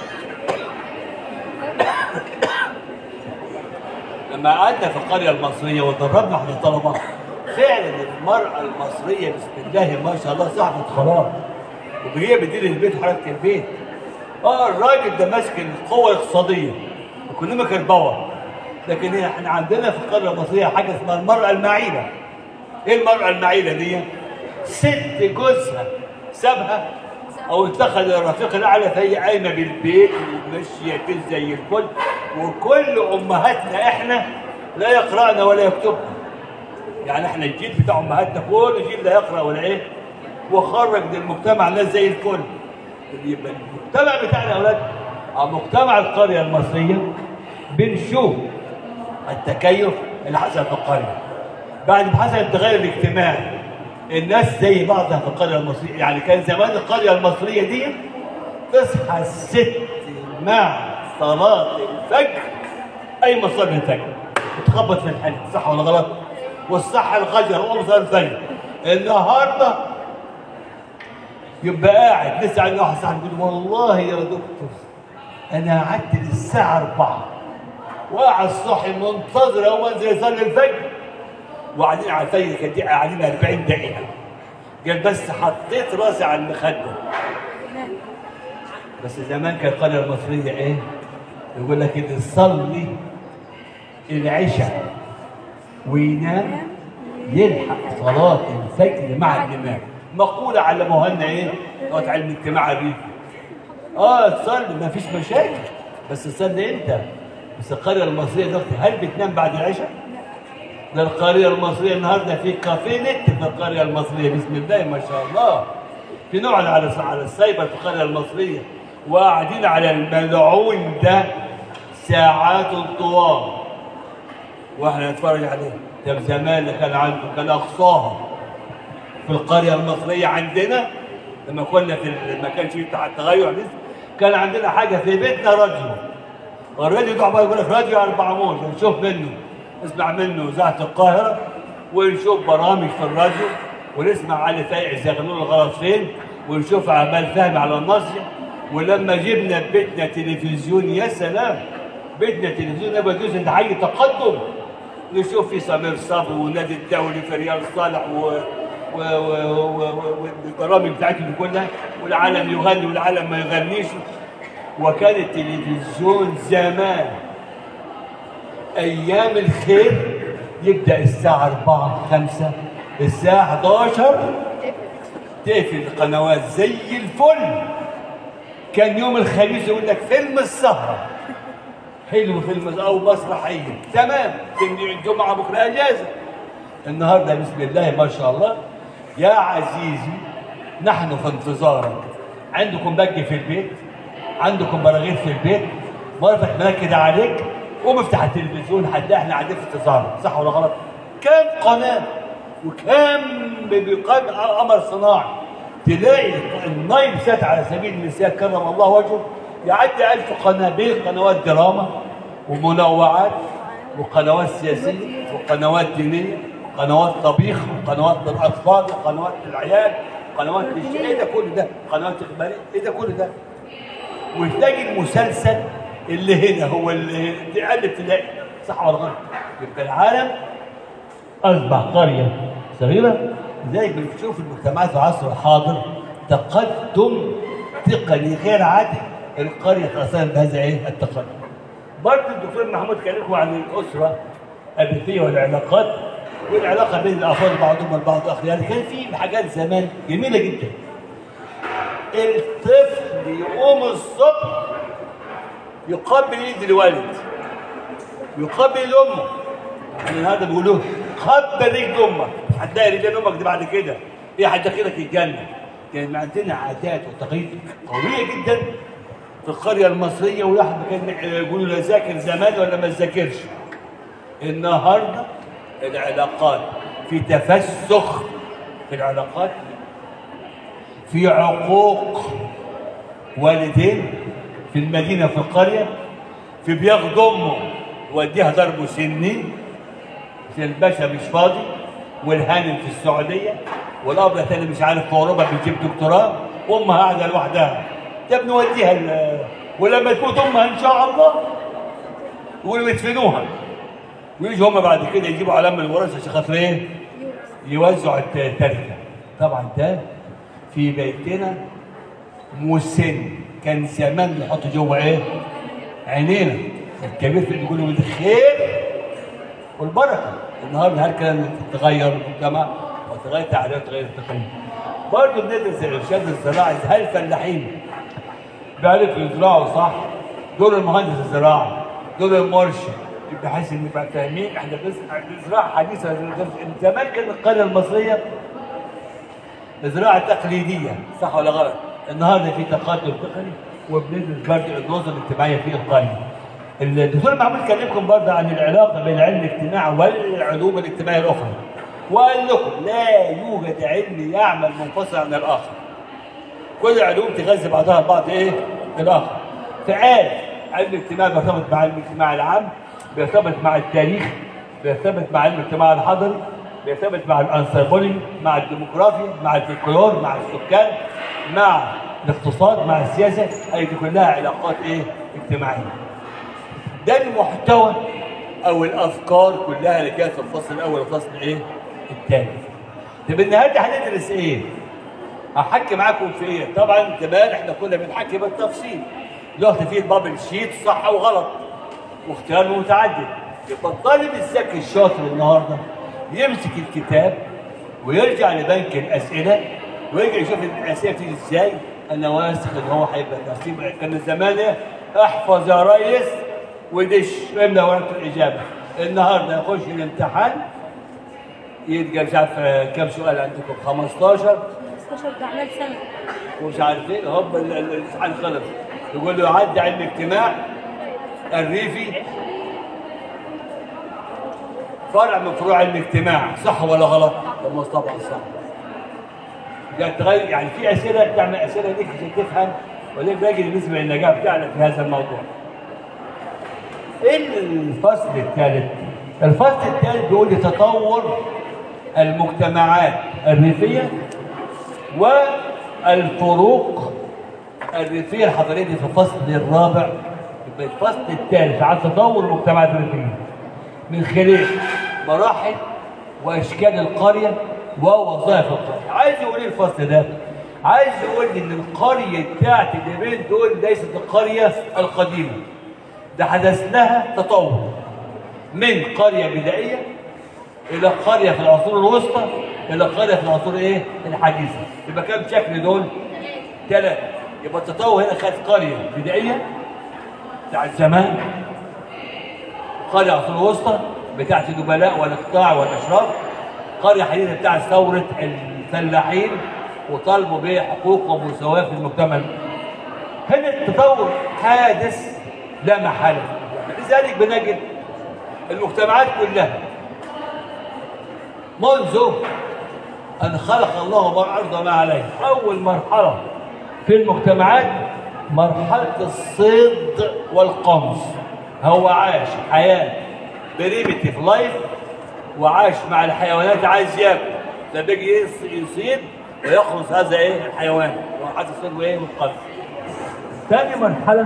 لما قعدنا في القريه المصريه واتدربنا احنا الطلبه، فعلا المراه المصريه بسم الله ما شاء الله صاحبه قرار، وهي بتدير البيت وحركه البيت. الراجل ده ماسك القوه الاقتصاديه ايكونوميك باور، لكن احنا عندنا في القريه المصريه حاجه اسمها المراه المعيله. ايه المراه المعيله دي؟ ست جوزها سابها او اتخذ الرفيق الاعلى فهي قايمه بالبيت وماشيه كده زي الكل، وكل امهاتنا احنا لا يقرأن ولا يكتبن. يعني احنا الجيل بتاع امهاتنا كل جيل لا يقرأ ولا ايه، وخرج من المجتمع ناس زي الكل. يبقى المجتمع بتاعنا يا اولاد او مجتمع القريه المصريه بنشوف التكيف اللي حصل في القريه. بعد ما حصل التغير الاجتماعي الناس زي بعضها في القريه المصريه. يعني كان زمان القريه المصريه دي تصحى الست مع صلاه الفجر اي مصلاه الفجر وتخبط في الحلم، صح ولا غلط؟ والصح الغجر وقوم صلاه الفجر. النهارده يبقى قاعد لسه عندي واحد صاحبي يقول والله يا دكتور انا قعدت للساعه 4 وقاعد صاحي منتظر اول ما انزل يصلي الفجر وقاعدين على الفجر كانت قاعدين 40 دقيقه. قال بس حطيت راسي على المخده. بس زمان كانت القريه المصريه ايه؟ يقول لك اللي يصلي العشاء وينام يلحق صلاه الفجر مع الامام. مقوله علموها لنا ايه؟ بتوع علم الاجتماع الريفي. تصلي ما فيش مشاكل بس تصلي انت. بس القريه المصريه دلوقتي هل بتنام بعد العشاء؟ ده القريه المصريه النهارده في كافيه نت في القريه المصريه بسم الله ما شاء الله. في نوع على السايبر في القريه المصريه وقاعدين على الملعون ده ساعات طوال واحنا نتفرج عليه. ده زمان اللي كان عنده كان اقصاها في القريه المصريه عندنا لما كنا في ما كانش بتاع التغير لسه كان عندنا حاجه في بيتنا راديو. الراديو ده يقول لك راديو 4 موج نشوف منه نسمع منه اذاعه القاهره ونشوف برامج في الراديو ونسمع علي فايق يشغلوا له غلط فين ونشوف عمال فهمي على النصر. ولما جبنا بيتنا تلفزيون يا سلام بيتنا تلفزيون يبقى جزء حي تقدم نشوف في سمير صبري والنادي الدولي في رياض صالح والبرامج بتاعتهم كلها والعالم يغني والعالم ما يغنيش. وكان التلفزيون زمان ايام الخير يبدا الساعه 4 5 الساعه 11 تقفل القنوات زي الفل. كان يوم الخميس يقول لك فيلم السهره حلو فيلم او مسرحيه تمام. الجمعه بكره اجازه. النهارده بسم الله ما شاء الله يا عزيزي نحن في انتظارك. عندكم بج في البيت عندكم براغيث في البيت مرتك منكد عليك قوم افتح التلفزيون هتلاقي احنا قاعدين في انتظارك صح ولا غلط؟ كام قناه وكام بقام قمر صناعي. تلاقي النايل سات على سبيل المثال كرم الله وجهه يعدي 1000 قناه بين قنوات دراما ومنوعات وقنوات سياسيه وقنوات دينيه وقنوات طبيخ وقنوات للاطفال وقنوات للعيال وقنوات للشيء. ايه ده كل ده؟ قنوات اخباريه ايه ده كل ده؟ وتلاقي المسلسل اللي هنا هو اللي تقلب تلاقي صح ولا غلط؟ يبقى العالم اصبح قريه صغيره. زي ما بنشوف المجتمعات في العصر الحاضر تقدم تقني غير عادي. القريه تاثرت بهذا ايه؟ التقدم. برضه الدكتور محمود كان لكم عن الاسره الريفيه والعلاقات والعلاقه بين الافراد بعضهم البعض اخر، يعني كان في حاجات زمان جميله جدا. الطفل يقوم الصبح يقبل ايد الوالد، يقبل امه. يعني هذا بيقولوه قبل رجل امك، هتلاقي رجال امك دي بعد كده هي هتدخلك الجنه. كان عندنا عادات وتقاليد قويه جدا في القريه المصريه، وواحد كان يقولوا لا ذاكر زمان ولا ما تذاكرش. النهارده العلاقات في تفسخ في العلاقات، في عقوق والدين في المدينه في القريه، في بياخد امه يوديها ضرب سنين، في الباشا مش فاضي، والهانم في السعوديه، والاب الثاني مش عارف في اوروبا بيجيب دكتوراه، وامها قاعده لوحدها. طب نوديها ولما تموت امها ان شاء الله يقولوا يدفنوها، ويجوا هم بعد كده يجيبوا علامه الوراثه عشان خاطر ايه؟ يوزعوا التركه. طبعا ده في بيتنا مسن، كان زمان نحط جوه ايه؟ عينينا. الكبير في بيقولوا بالخير والبركه. النهارده هالكلام تغير المجتمع وتغير تعليمات وتغير التقاليد. برضه بندرس الارشاد الزراعي، هل الفلاحين بيعرفوا يزرعوا صح؟ دور المهندس الزراعي، دور المرشد، بحيث ان نبقى فاهمين احنا بنزرع حديثه. زمان كانت القريه المصريه زراعه تقليديه، صح ولا غلط؟ النهارده في تقدم تقني وبندرس برضه النظم الاجتماعيه في القريه. الدكتور محمود كلمكم برضه عن العلاقه بين علم الاجتماع والعلوم الاجتماعيه الاخرى، وقال لكم لا يوجد علم يعمل منفصل عن الاخر. كل العلوم تغذي بعضها البعض ايه؟ الاخر. فقال علم الاجتماع بيرتبط مع علم الاجتماع العام، بيرتبط مع التاريخ، بيرتبط مع علم الاجتماع الحضري، بيرتبط مع الانثروبولوجي، مع الديموغرافيا، مع الفلكلور، مع السكان، مع الاقتصاد، مع السياسه. هذه دي كلها علاقات ايه؟ اجتماعيه. ده المحتوى او الافكار كلها اللي كانت في الفصل الاول والفصل ايه؟ الثاني. طب النهارده هندرس ايه؟ هحكي معاكم في ايه؟ طبعا زمان احنا كنا بنحكي بالتفصيل. دلوقتي في البابل شيت صح وغلط واختيار متعدد. يبقى الطالب الذكي الشاطر النهارده يمسك الكتاب ويرجع لبنك الاسئله ويرجع يشوف الاسئله بتيجي ازاي. انا واثق ان هو هيبقى نصيب. كان زمان ايه؟ احفظ يا ريس ودش املى ورقه الاجابه. النهارده يخش الامتحان يلقى مش عارف كم سؤال عندكم؟ 15 ده اعمال سنه ومش عارف ايه. هوب الامتحان خلص، يقول له عدى علم اجتماع الريفي فرع من فروع علم الاجتماع، صح ولا غلط؟ طبعا صح. تغير يعني في اسئله بتعمل اسئله ليك عشان تفهم وليه باقي بالنسبه للنجاح بتاعنا في هذا الموضوع. الفصل الثالث. الفصل الثالث بيقول لي تطور المجتمعات الريفيه والفروق الريفيه الحضريه في الفصل الرابع. الفصل الثالث عن تطور المجتمعات الريفيه من خلال مراحل واشكال القريه ووظائف القريه. عايز يقول ايه الفصل ده؟ عايز يقول لي ان القريه بتاعت اليمين دول ليست القريه القديمه، ده حدث لها تطور من قريه بدائيه الى قريه في العصور الوسطى الى قريه في العصور ايه؟ الحديثه. يبقى كم شكل دول؟ 3. يبقى التطور هنا خد قريه بدائيه بتاعت زمان، قريه عصور الوسطى بتاعت النبلاء والاقطاع والاشراف، قريه حديثه بتاعت ثوره الفلاحين وطالبوا بحقوق ومساواه في المجتمع. هنا التطور حادث لا محاله. لذلك بنجد المجتمعات كلها منذ ان خلق الله الارض وما عليها، اول مرحله في المجتمعات مرحله الصيد والقنص. هو عاش حياه بريمتيف لايف وعاش مع الحيوانات، عايز ياكل، ده بيجي يصيد ويخلص هذا ايه؟ الحيوان. مرحله الصيد وايه؟ والقنص. ثاني مرحله،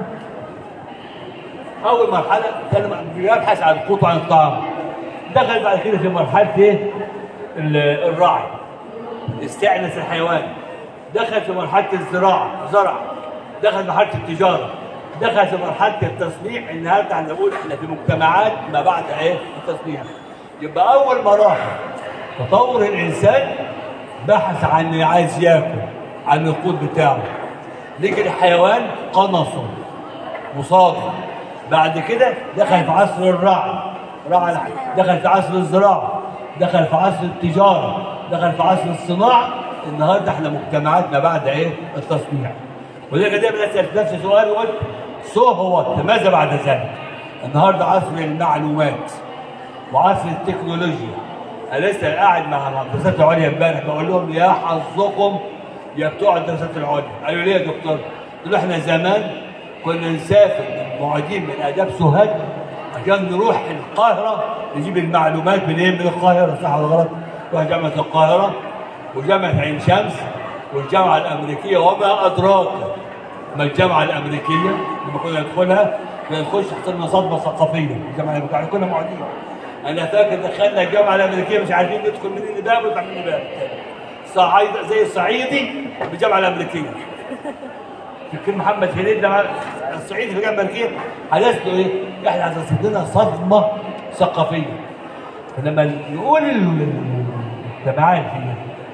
اول مرحله كان بيبحث عن القوت وعن الطعام. دخل بعد كده في مرحله ايه؟ الرعي، استئنس الحيوان. دخل في مرحله الزراعه، زرع. دخل في مرحله التجاره، دخلت في مرحله التصنيع. النهارده احنا بنقول احنا في مجتمعات ما بعد ايه؟ التصنيع. يبقى اول مراحل تطور الانسان بحث عن اللي عايز ياكل، عن القوت بتاعه. نيجي الحيوان قنصه وصاده. بعد كده دخل في عصر الرعي، دخل في عصر الزراعه، دخل في عصر التجاره، دخل في عصر الصناعه. النهارده احنا مجتمعات ما بعد ايه؟ التصنيع. ولذلك دايما اسال نفسي سؤال وقلت ماذا بعد ذلك؟ النهارده عصر المعلومات وعصر التكنولوجيا. انا لسه قاعد مع الدراسات العليا امبارح بقول لهم يا حظكم يا بتوع الدراسات العليا. قالوا ليه يا دكتور؟ قلت له احنا زمان كنا نسافر معيدين من اداب سوهاج عشان نروح القاهره نجيب المعلومات منين؟ من القاهره، صح ولا غلط؟ نروح جامعه القاهره وجامعه عين شمس والجامعه الامريكيه وما ادراك ما الجامعه الامريكيه. لما كنا ندخلها كنا نخش حصلنا صدمه ثقافيه. الجامعه الامريكيه كنا معيدين. انا فاكر دخلنا الجامعه الامريكيه مش عارفين ندخل منين باب ونطلع منين باب. صعيد زي الصعيدي بالجامعه الامريكيه. فاكر محمد هنيد لما الصعيدي في الجامعه الامريكيه حدث له ايه؟ احنا حدثت لنا صدمه ثقافيه. فلما نقول المجتمعات دي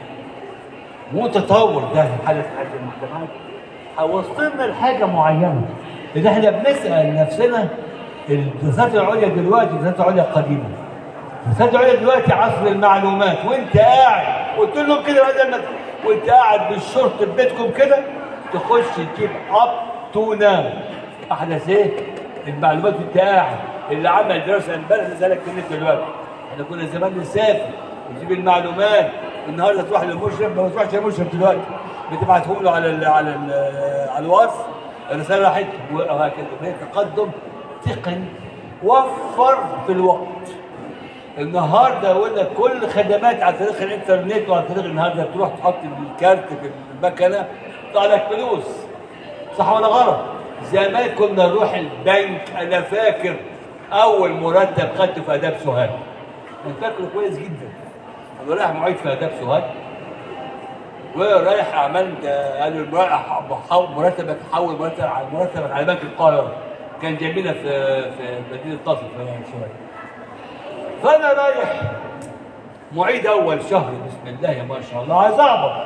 متطور ده حدث في هذه المجتمعات وصلنا لحاجه معينه. اذا احنا بنسال نفسنا الدراسات العليا دلوقتي الدراسات العليا قديمه. الدراسات العليا دلوقتي عصر المعلومات وانت قاعد قلت لهم كده بدل ما وانت قاعد بالشورت في بيتكم كده تخش تجيب اب تو ناو احدث ايه؟ المعلومات وانت قاعد. اللي عمل دراسه امبارح نزلك في النت دلوقتي. احنا كنا زمان نسافر ونجيب المعلومات. النهارده تروح للمشرف ما تروحش للمشرف دلوقتي بتبعتهم له على الواتس الرساله راحت وهكذا. فهي تقدم تقني وفر في الوقت. النهارده قلنا كل خدمات عن طريق الانترنت وعن طريق النهارده تروح تحط الكارت في المكنه يطلع لك فلوس، صح ولا غلط؟ زمان كنا نروح البنك. انا فاكر اول مرتب خدته في اداب سوهاج، انا فاكره كويس جدا. انا رايح معيد في اداب سوهاج ورايح عملت قالوا مرتبك حول مرتبك على بنك القاهره. كان جايبينها في مدينه طاسه شويه. فانا رايح معيد اول شهر بسم الله ما شاء الله عايز اعبط.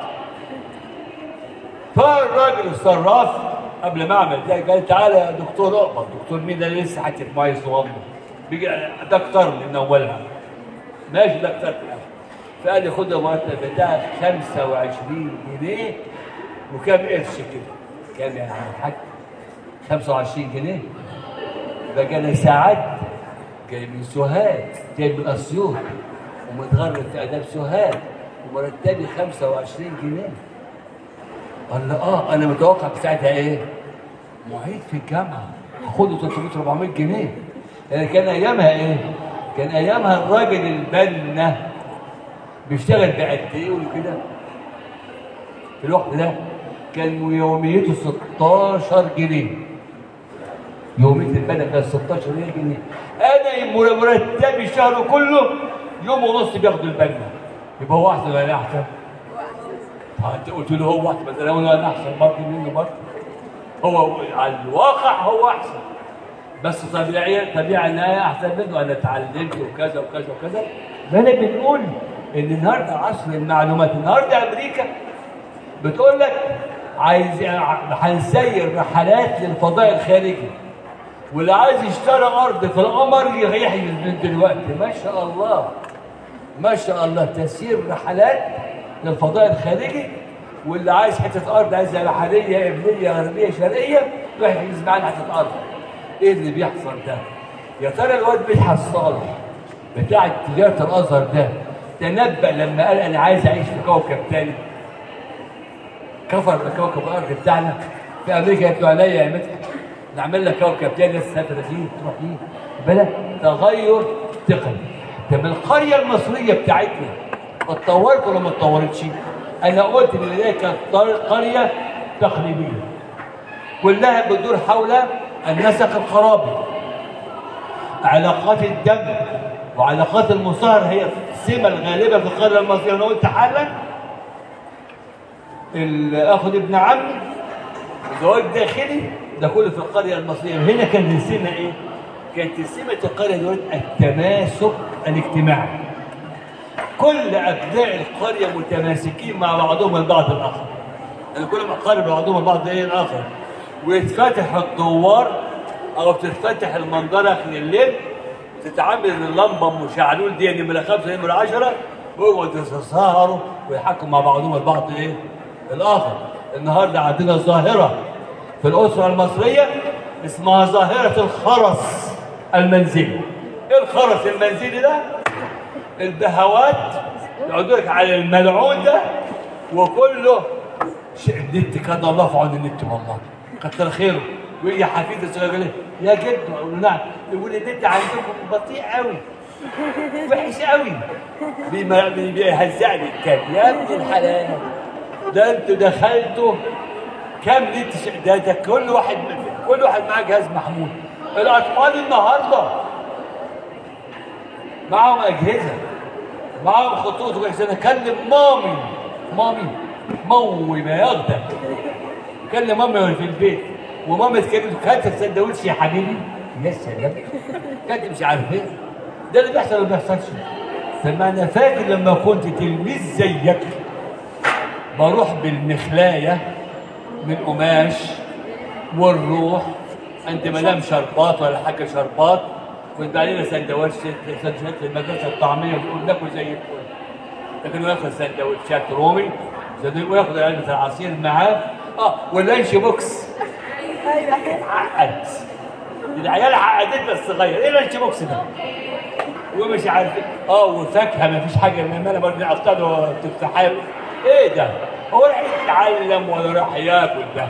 فالراجل الصراف قبل ما اعمل ده قال تعالى يا دكتور اقبض. دكتور مين ده؟ لسه حكيت معايا صغير بيجي دكتور من اولها. ماشي دكتور. فقال لي خد المرتب بتاعك 25 جنيه وكام قرش كده. كام يعني الحاج؟ 25 جنيه. بقى انا ساعات جاي من سوهاج، جاي من اسيوط ومتغرب في اداب سوهاج ومرتبي 25 جنيه. قال له انا متوقع ساعتها ايه؟ معيد في الجامعه هاخده 300 400 جنيه. يعني كان ايامها ايه؟ كان ايامها الراجل البنا بيشتغل بقد ايه يقول كده؟ في الوقت ده كان يوميته 16 جنيه. يوميه البنا كانت 16 جنيه. انا مرتبي الشهر كله يوم ونص بياخد البنا. يبقى هو احسن ولا احسن؟ انت قلت له هو احسن، بس انا احسن برضه منه برضه. هو على الواقع هو احسن، بس طبيعي ان انا احسن منه. انا اتعلمت وكذا وكذا وكذا. فانا بنقول ان النهارده عصر المعلومات. النهارده امريكا بتقول لك هنسير رحلات للفضاء الخارجي، واللي عايز يشتري ارض في القمر يحجز من دلوقتي. ما شاء الله ما شاء الله تسيير رحلات للفضاء الخارجي. واللي عايز حته ارض عايزها بحريه ابنيه غربيه شرقيه يروح يحجز معانا حته ارض. ايه اللي بيحصل ده؟ يا ترى الواد مدحت صالح بتاع تجاره الازهر ده تنبأ لما قال انا عايز اعيش في كوكب تاني؟ كفر بكوكب الارض بتاعنا. في امريكا قالوا عليا يا مدحت نعمل لك كوكب تاني لسه تجي تروح فيه. بلا تغير تقني. طب القريه المصريه بتاعتنا اتطورت ولا ما اتطورتش؟ انا قلت ان هي كانت قريه تقليديه كلها بتدور حول النسق القرابي. علاقات الدم وعلاقات المصاهره هي السمه الغالبه في القريه المصريه. انا قلت حالا اخد ابن عمي زواج داخلي ده كله في القريه المصريه. هنا كان تسمى ايه؟ كانت تسمى القريه دول التماسك الاجتماعي. كل ابناء القريه متماسكين مع بعضهم البعض الاخر. يعني كل ما قارب بعضهم البعض ايه الاخر. ويتفتح الدوار او تتفتح المنظره في الليل، تتعامل اللمبه ام شعلول دي نمره 5 نمره 10، ويقعدوا يتسهروا ويحكوا مع بعضهم البعض ايه الاخر. النهارده عندنا ظاهره في الاسره المصريه اسمها ظاهره الخرس المنزلي. ايه الخرس المنزلي ده؟ البهوات يقعدوا لك على الملعون ده وكله النت كان الله في عون النت والله كتر خيره. ويجي حفيدي الصغير يقول لي يا جد، اقول له نعم، يقول لي النت عندكم بطيء قوي وحش قوي، بيهزقني الكلب. يا ابن الحلال ده انتوا دخلتوا كام نت؟ ده كل واحد معاه جهاز محمول. الاطفال النهارده معاهم اجهزه، معاهم خطوط وإحسان. اكلم مامي ما ياخدك، كلم مامي في البيت ومامي تكلم كاتب سندوتش يا حبيبي، يا سلام كاتب مش عارف ايه. ده اللي بيحصل ولا ما بيحصلش. فما انا فاكر لما كنت تلميذ زيك بروح بالمخلايه من قماش ونروح عند مدام شربات ولا حاجه شربات، كنت علينا سندوتشات في المدرسه الطعميه ونقول ناكل زي الفل. لكن ياخد سندوتشات رومي وياخد علبه العصير معاه واللانش بوكس. عقد العيال عقدتنا الصغير. ايه اللانش بوكس ده؟ ومش عارف وفاكهه ما فيش حاجه انما انا برضه اصطاد تفاحات. ايه ده؟ هو راح يتعلم ولا راح ياكل ده؟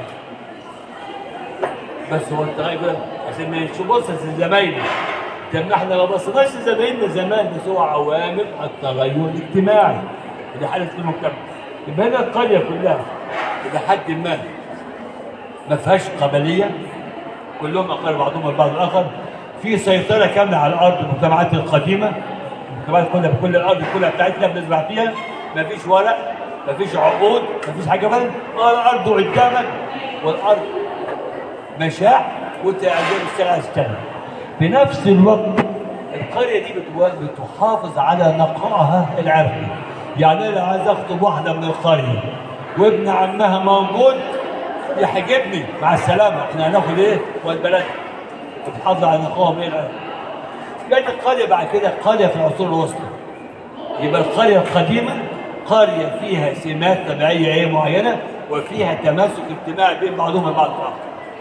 بس هو التغير عشان ما يشوفوش زمايله. طب ما احنا ما بصيناش لزمايلنا زمان، بس هو عوامل التغير الاجتماعي اللي حدث في المجتمع. يبقى هنا القريه كلها الى حد ما فيهاش قبليه، كلهم اقارب بعضهم البعض الاخر. في سيطره كامله على الارض. المجتمعات القديمه، المجتمعات كلها بكل الارض كلها بتاعتنا بنزرع فيها، ما فيش ورق، ما فيش عقود، ما فيش حاجه بل الارض قدامك والارض مشاع وانت قاعد تشتغل. في نفس الوقت القريه دي بتحافظ على نقائها العرقي. يعني انا عايز اخطب واحده من القريه وابن عمها موجود يحجبني، مع السلامه، احنا هناخد ايه؟ والبلد بتحافظ على نقائهم ايه العرقي. جت القريه بعد كده قريه في العصور الوسطى. يبقى القريه القديمه قريه فيها سمات طبيعيه ايه معينه وفيها تماسك اجتماعي بين بعضهم البعض الاخر.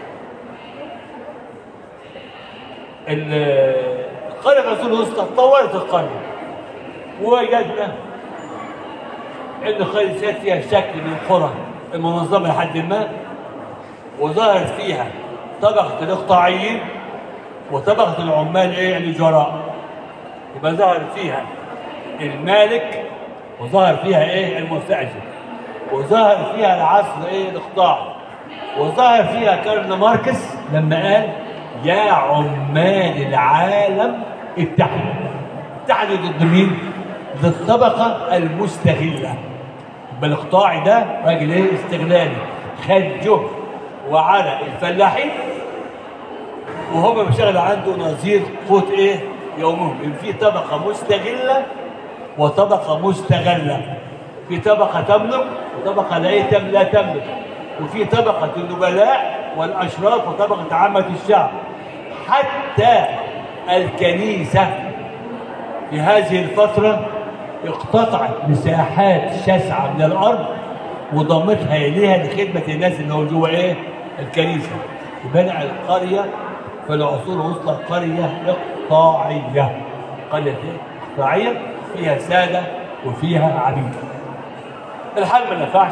القريه في العصور الوسطى اتطورت القريه ووجدنا ان القريه فيها شكل من القرى المنظمه لحد ما، وظهرت فيها طبقه الاقطاعيين وطبقه العمال ايه الاجراء. يبقى ظهر فيها المالك وظهر فيها ايه المستاجر وظهر فيها العصر ايه الاقطاعي وظهر فيها كارل ماركس لما قال يا عمال العالم اتحدوا ضد مين؟ ضد الطبقه المستغله. بالاقطاعي ده راجل ايه استغلالي، خد جهد وعرق الفلاحين وهم بيشتغل عنده نظير قوت ايه يومهم. في طبقه مستغله وطبقه مستغله، في طبقه تملك وطبقه لا تملك، وفي طبقه النبلاء والاشراف وطبقه عامه الشعب. حتى الكنيسه في هذه الفتره اقتطعت مساحات شاسعه من الارض وضمتها اليها لخدمه الناس اللي هو جوه ايه الكنيسه. بنى القريه في العصور الوسطى قريه اقطاعيه. قريه اقطاعيه فيها ساده وفيها عبيد. الحال ما نفعش،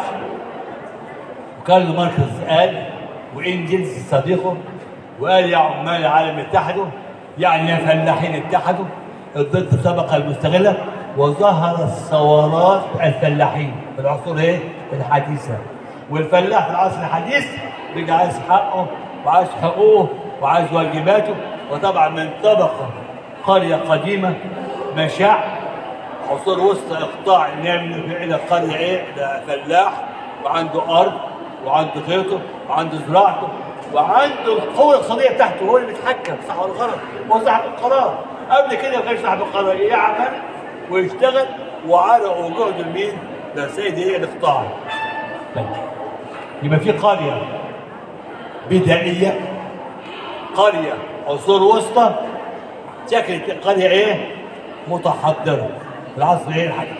وكارل ماركس قال وانجلز صديقه وقال يا عمال العالم اتحدوا، يعني يا فلاحين اتحدوا ضد الطبقه المستغله. وظهرت ثورات الفلاحين في العصور ايه الحديثه. والفلاح في العصر الحديث بيبقى عايز حقه وعايز حقوقه وعايز واجباته. وطبعا من طبقه قريه قديمه مشاع عصور وسطى اقطاع نعمل الى قريه ايه فلاح وعنده ارض وعنده غيطه وعنده زراعته وعنده القوه الاقتصاديه بتاعته، هو اللي بيتحكم صح ولا غلط، هو صاحب القرار. قبل كده ما كانش صاحب القرار، يعمل ويشتغل وعرق وجهد لمين؟ للسيد ايه؟ القطاع. طيب يبقى في قريه بدائيه، قريه عصور وسطى، شكل قريه ايه؟ متحضره في العصر ايه؟ الحديث.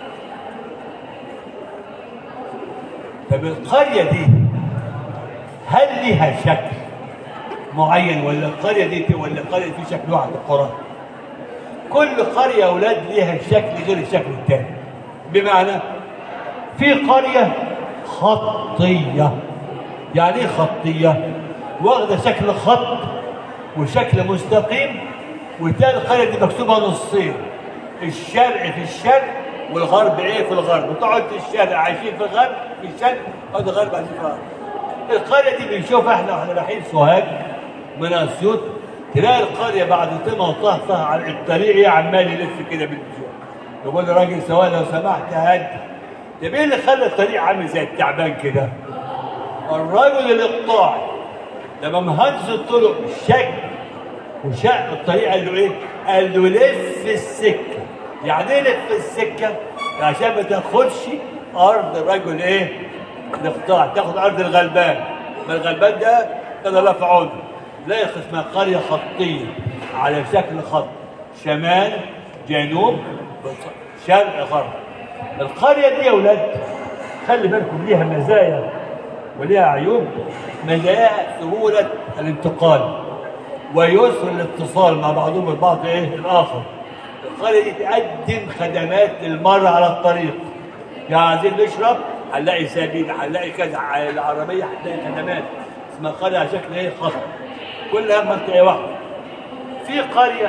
طب القريه دي هل لها شكل معين ولا القريه دي ولا القريه في شكل واحد القرى؟ كل قريه يا اولاد لها شكل غير الشكل الثاني. بمعنى في قريه خطيه. يعني ايه خطيه؟ واخده شكل خط وشكل مستقيم، وتلاقي القريه دي مكتوبه نصين، الشرق في الشرق والغرب ايه؟ في الغرب، وتقعد في الشرق عايشين في الغرب، في الشرق وتقعد الغرب عايشين في الغرب. القريه دي بنشوفها احنا واحنا رايحين سوهاج من اسيوط، تلاقي القريه بعد طمع وطهطه على الطريق ايه؟ عمال يلف كده بالمشوار. يقول للراجل سواء لو سمحت هدي. طب ايه اللي خلى الطريق عامل زي التعبان كده؟ الراجل الاقطاعي لما مهندس الطرق الشكل وشق الطريق قال له ايه؟ قال له لف السكه. يعني ايه لف السكه؟ عشان ما تاخدش ارض الرجل ايه؟ الاقطاع، تاخد ارض الغلبان. ما الغلبان ده كان الله في عونه. لا اسمها قريه خطيه على شكل خط، شمال جنوب شرق غرب. القريه دي يا اولاد خلي بالكم ليها مزايا وليها عيوب. مزاياها سهوله الانتقال ويسر الاتصال مع بعضهم البعض ايه؟ الاخر. القريه دي تقدم خدمات للمرة على الطريق. يعني عايزين نشرب هنلاقي سبيل، هنلاقي كذا، العربيه هتلاقي خدمات. اسمها قريه على شكل ايه؟ خط. كلها منطقه واحده. في قريه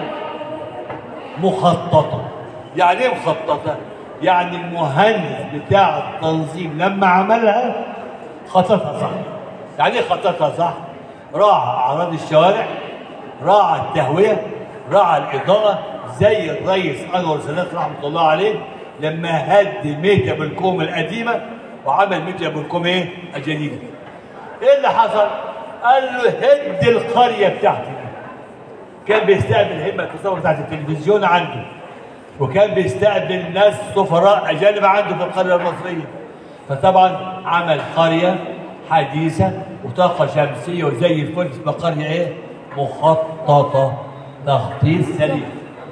مخططه. يعني ايه مخططه؟ يعني المهندس بتاع التنظيم لما عملها خططها صح. يعني ايه خططها صح؟ راعى اعراض الشوارع، راعى التهويه، راعى الاضاءه، زي الرئيس انور السادات رحمه الله عليه لما هد ميتا بالكوم القديمه وعمل ميتا بالكوم ايه؟ الجديده. ايه اللي حصل؟ قال له هد القريه بتاعتي. كان بيستقبل همه التصور بتاعت التلفزيون عنده، وكان بيستقبل ناس سفراء اجانب عنده في القريه المصريه. فطبعا عمل قريه حديثه وطاقه شمسيه وزي الفل، اسمها قريه ايه؟ مخططه، تخطيط سليم.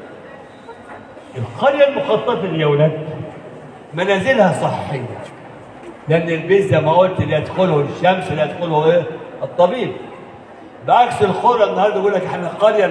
القريه المخططه دي يا ولاد منازلها صحيه، لان البيت زي ما قلت لا يدخله الشمس لا يدخله ايه؟ الطبيب. بعكس القرى النهارده يقول لك احنا القريه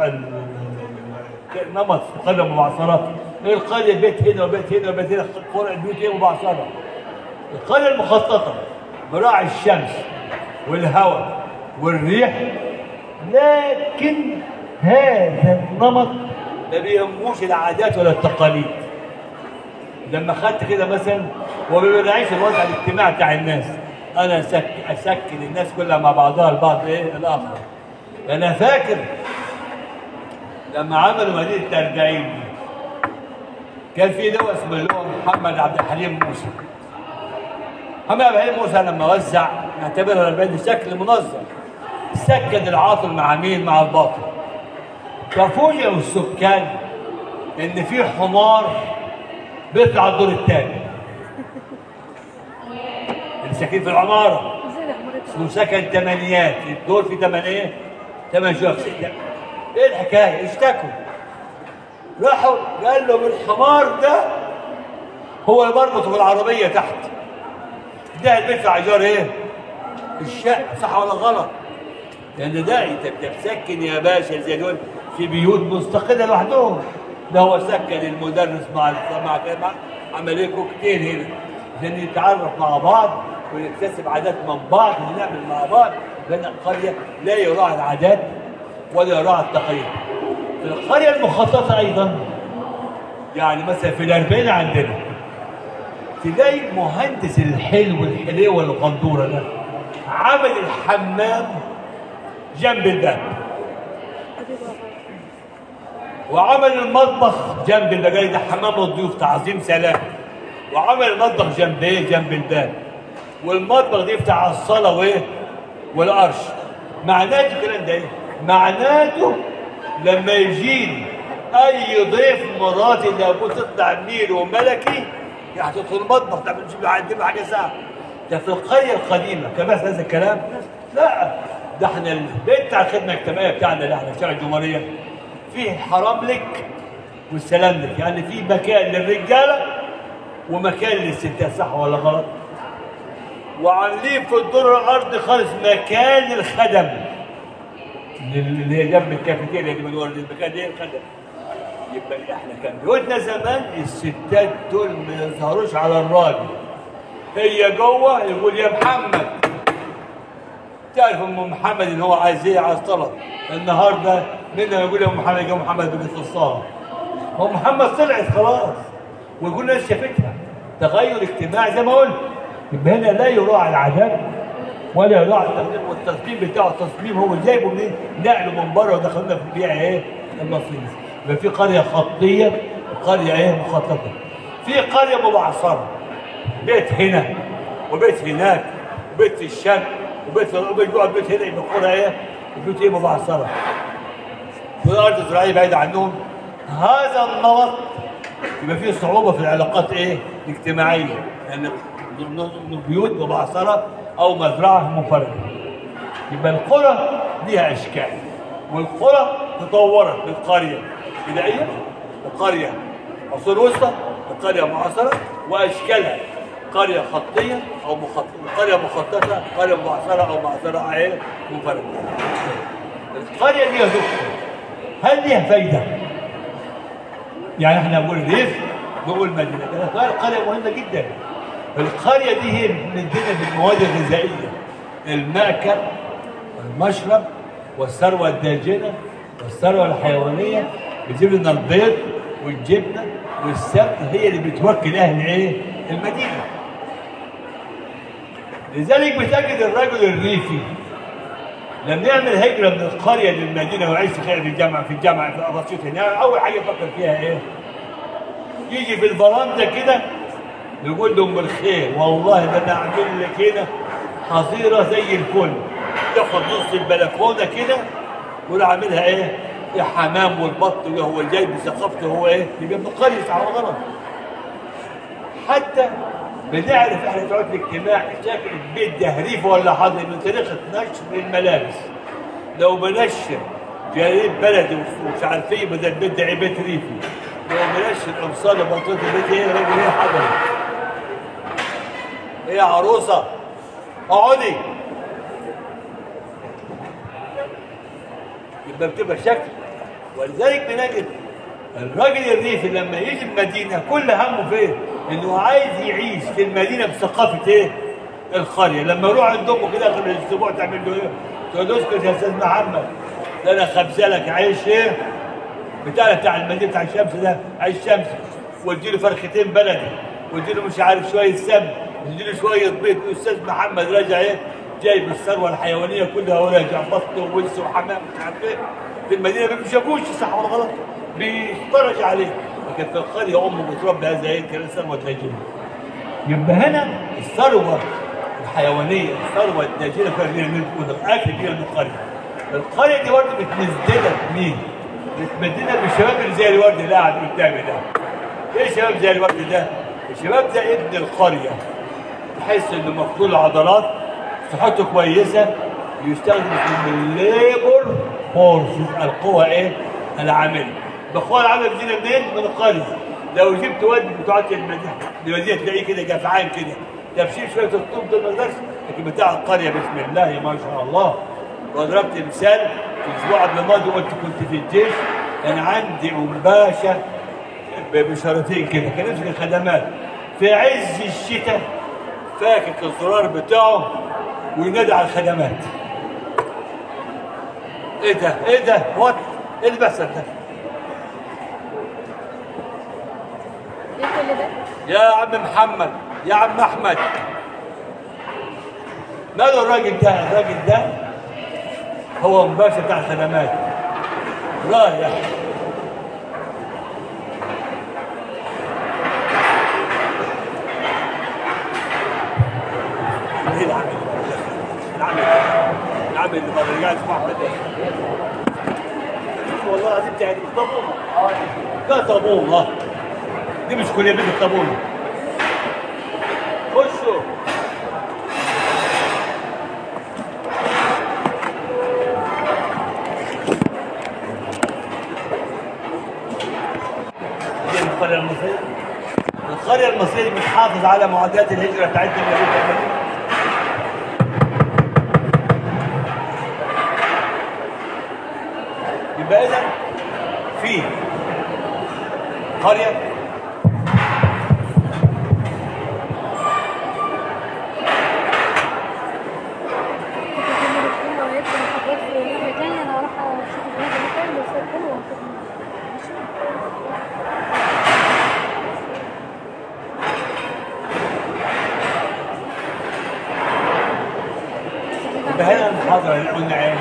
نمط قريه مبعثرات. ايه القريه؟ بيت هنا وبيت هنا وبيت هنا، القرى البيوت ايه؟ مبعثره. القريه المخططه براعي الشمس والهواء والريح، لكن هذا النمط ما بيهموش العادات ولا التقاليد. لما خدت كده مثلا هو ما بيراعيش الوضع الاجتماعي بتاع الناس. انا اسكن الناس كلها مع بعضها البعض ايه؟ الاخر. انا فاكر لما عملوا مدينه 40 كان في دواء اسمه اللي هو محمد عبد الحليم موسى. محمد عبد الحليم موسى لما وزع نعتبرها 40 بشكل منظم، سكن العاطل مع مين؟ مع الباطل. ففوجئوا السكان ان في حمار بيطلع الدور الثاني. اللي ساكنين في العماره اسمه سكن ثمانيات، الدور فيه 8 ايه؟ 8 شقق. ايه الحكايه؟ اشتكوا. راحوا قال لهم الحمار ده هو اللي بربطه بالعربيه تحت. ده بيدفع ايجار ايه؟ الشقه، صح ولا غلط؟ لان ده انت بتسكن يا باشا زي دول في بيوت مستقله لوحدهم. ده هو سكن المدرس مع عمل ايه؟ كوكتيل هنا عشان يتعرف مع بعض ونكتسب عادات من بعض ونعمل مع بعض. لان القريه لا يراعي العادات ولا يراعي التقاليد. في القريه المخططه ايضا يعني مثلا في ال40 عندنا تلاقي مهندس الحلو والحليوه القندوره ده عمل الحمام جنب الباب، وعمل المطبخ جنب الباب. ده حمام الضيوف تعظيم سلام. وعمل المطبخ جنب ايه؟ جنب الباب. والمطبخ ده يفتح على الصاله وايه؟ والقرش. معناته الكلام ده ايه؟ معناته لما يجيني اي ضيف مراتي اللي ابوه تطلع ميل وملكي هتدخل المطبخ تعمل تجيب حاجه ساعه. ده في القريه القديمه كان بس هذا الكلام؟ لا، ده احنا البيت بتاع الخدمه الاجتماعيه بتاعنا اللي احنا في شارع الجمهوريه فيه حرام لك والسلام لك، يعني في مكان للرجاله ومكان للستات، صح ولا غلط؟ وعاملين في الدور الارضي خالص مكان للخدم اللي هي جنب الكافيتيريا دي بنقول المكان ده الخدم. يبقى احنا كان بيوتنا زمان الستات دول ما يظهروش على الراجل، هي جوه يقول يا محمد. تعرف ام محمد ان هو عايز ايه؟ عايز طلب. النهارده منا يقول يا ام محمد، يا محمد بنت الصالة. هو محمد طلعت خلاص ويقول الناس شافتها. تغير اجتماعي زي ما قلت. يبقى هنا لا يراعي العادات ولا يراعي التقديم، والتصميم بتاعه التصميم هو جايبه منين؟ نقله من بره ودخلنا في البيئه ايه؟ المصريه. يبقى في قريه خطيه وقريه ايه؟ مخططه. في قريه مبعثره. بيت هنا وبيت هناك وبيت في الشرق وبيت جوه البيت هنا، يبقى قرى ايه؟ البيوت ايه؟ مبعثره. والارض الزراعيه بعيده عنهم. هذا النمط يبقى فيه صعوبه في العلاقات ايه؟ الاجتماعيه، لان بيوت مبعثره او مزرعه منفرده. يبقى القرى ليها اشكال، والقرى تطورت للقريه بدائيه، القريه عصور وسطى، القريه معاصره، واشكالها قريه خطيه او قريه مخططه، قريه مبعثره او معصره ايه؟ منفرده. القريه ليها دكتور، هل ليها فايده؟ يعني احنا بنقول ريف بنقول مدينه، القريه مهمه جدا. القريه دي هي بتدينا بالمواد الغذائيه، المأكل والمشرب والثروه الداجنه والثروه الحيوانيه، بتجيب لنا البيض والجبنه والسمن، هي اللي بتوكل اهل ايه؟ المدينه. لذلك بتجد الرجل الريفي لما يعمل هجره من القريه للمدينه ويعيش في الجامعه في ابسيط هنا، اول حاجه يفكر فيها ايه؟ يجي في البرندة كده يقول لهم بالخير والله ده انا اعمل لك هنا حظيره زي الفل، ياخد نص البلكونه كده ويقول عاملها ايه؟ الحمام والبط، وهو جاي بثقافته هو ايه؟ يبقى مقيس على غلط. حتى بنعرف احنا بتوع الاجتماع شكل البيت ده ريف ولا حاضر من طريقه نشر الملابس. لو بنشر جريد بلدي ومش عارف ايه بدل البيت ده بيت ريفي، لو بنشر قمصان وبنطلون البيت ايه راجل ايه حضري؟ ايه يا عروسه؟ اقعدي. يبقى بتبقى شكل. ولذلك بنجد الراجل الريفي لما يجي المدينه كل همه فين؟ انه عايز يعيش في المدينه بثقافه ايه؟ القريه. لما يروح عند امه كده اخر الاسبوع تعمل له ايه؟ تقول له اسكت يا استاذ محمد، ده انا خبزه لك عيش ايه؟ بتاع المدينه بتاع الشمس ده، عيش شمس، وادي له فرختين بلدي، وادي له مش عارف شويه سمن، وادي له شويه بيض. الاستاذ محمد راجع ايه؟ جايب الثروه الحيوانيه كلها وراجع، بط ووز وحمام مش عارف ايه. في المدينه ما بيشافوش صح ولا غلط؟ بيتفرج عليه. لكن في القريه امه بتربي هذا ايه؟ كان ثروه داجنه. يبقى هنا الثروه الحيوانيه، الثروه الداجنه فيها بنعمل اكل فيها من القريه. القريه دي برضه بتمدنا بمين؟ بتمدنا بالشباب اللي زي الورد اللي قاعد قدامي ده. ايه شباب زي الورد ده؟ الشباب ده ابن القريه. تحس انه مفقود العضلات، صحته كويسه، يستخدم في الليبر فورسز، القوى ايه؟ العامله. القوى العامله بتجينا منين؟ من القريه. لو جبت واد بتوع المدينه تلاقيه كده جفعان كده، تبشير شويه الطوب ده ما يقدرش، لكن بتاع القريه بسم الله ما شاء الله. وضربت مثال في الاسبوع قبل الماضي قلت كنت في الجيش، كان عندي باشا بشارتين كده، كان يمسك الخدمات في عز الشتاء فاكك الزرار بتاعه وينادي على الخدمات. ايه ده؟ ايه ده؟ وات؟ ايه اللي بيحصل ده؟ ايه كل ده؟ يا عم محمد، يا عم احمد، ماله الراجل ده؟ الراجل ده هو مباشر بتاع الخدمات، رايح ايه العمل صاحبي اللي ما رجعش معه والله العظيم يعني طابونه. ده طابونه. دي مش كليه بيت الطابونه. خشوا. دي القريه المصريه. القريه المصريه بتحافظ على معدلات الهجره بتاعتنا المدينه. يبقى اذا في قريه يبقى هنا المحاضره اللي قلنا عين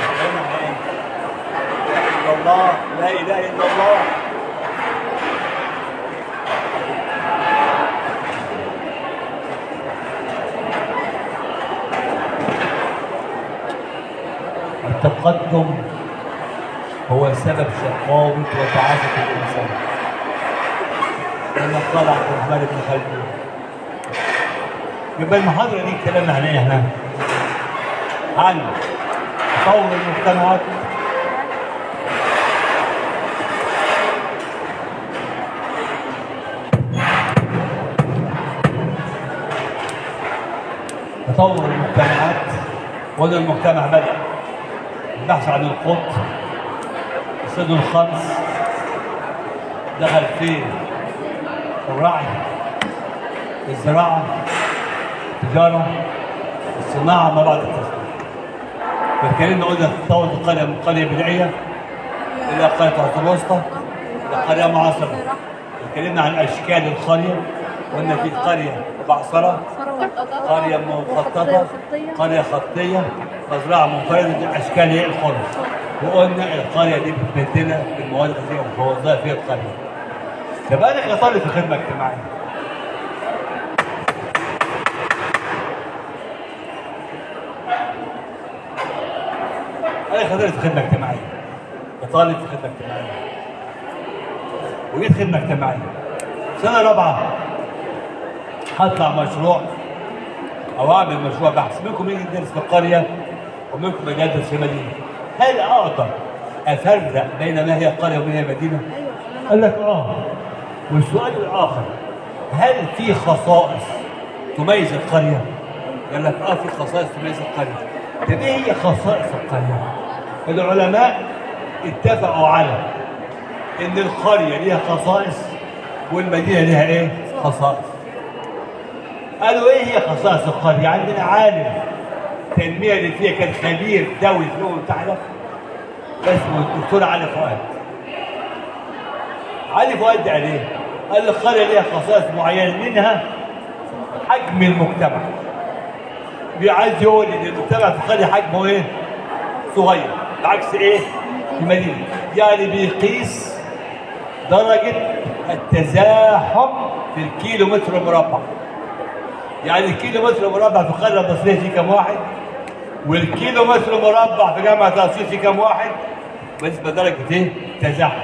الله لا اله الا الله. التقدم هو سبب شقاوة وتعاسة الإنسان. كما قال عبد الرحمن بن خلدون. يبقى المحاضرة دي اتكلمنا عن ايه احنا؟ عن تطور المجتمعات، تطور المجتمعات. وهذا المجتمع بدأ البحث عن القط، الصيد الخمس، دخل في الرعي، الزراعة، التجارة، الصناعة ما بعد التصنيع. فاتكلمنا قلنا تطور القرية من قرية بدائية إلى قرية العصر الوسطى إلى قرية معاصرة. اتكلمنا عن أشكال القرية، قلنا في قرية معاصرة، قرية مخططة، قرية خطية، مزرعة منفردة، أشكال هي القرى. وقلنا القرية دي بتمثلنا في المواد الغذائية ووظائف فيها القرية. يبقى أنا كطالب في خدمة اجتماعية أنا كطالب في خدمة اجتماعية كطالب في خدمة اجتماعية وجيت خدمة اجتماعية سنة رابعة هطلع مشروع أو أعمل مشروع بحث. منكم يجي يدرس في القرية ومنكم يدرس في مدينة. هل أقدر أفرق بين ما هي قرية وما هي مدينة؟ قال لك والسؤال الآخر هل في خصائص تميز القرية؟ قال لك في خصائص تميز القرية. طب إيه هي خصائص القرية؟ العلماء اتفقوا على إن القرية ليها خصائص والمدينة ليها إيه؟ خصائص. قالوا ايه هي خصائص القريه؟ عندنا عالم تنميه اللي فيها كان خبير دولي في الامم المتحده اسمه الدكتور علي فؤاد. علي فؤاد قال ايه؟ قال القريه ليها خصائص معينه منها حجم المجتمع. عايز يقول ان المجتمع في القريه حجمه ايه؟ صغير، بعكس ايه؟ المدينه. يعني بيقيس درجه التزاحم في الكيلو متر مربع. يعني الكيلو متر مربع في القرية المصرية فيه كم واحد؟ والكيلو متر مربع في جامعة أسيوط فيه كم واحد؟ بالنسبة لدرجة إيه؟ تزاحم.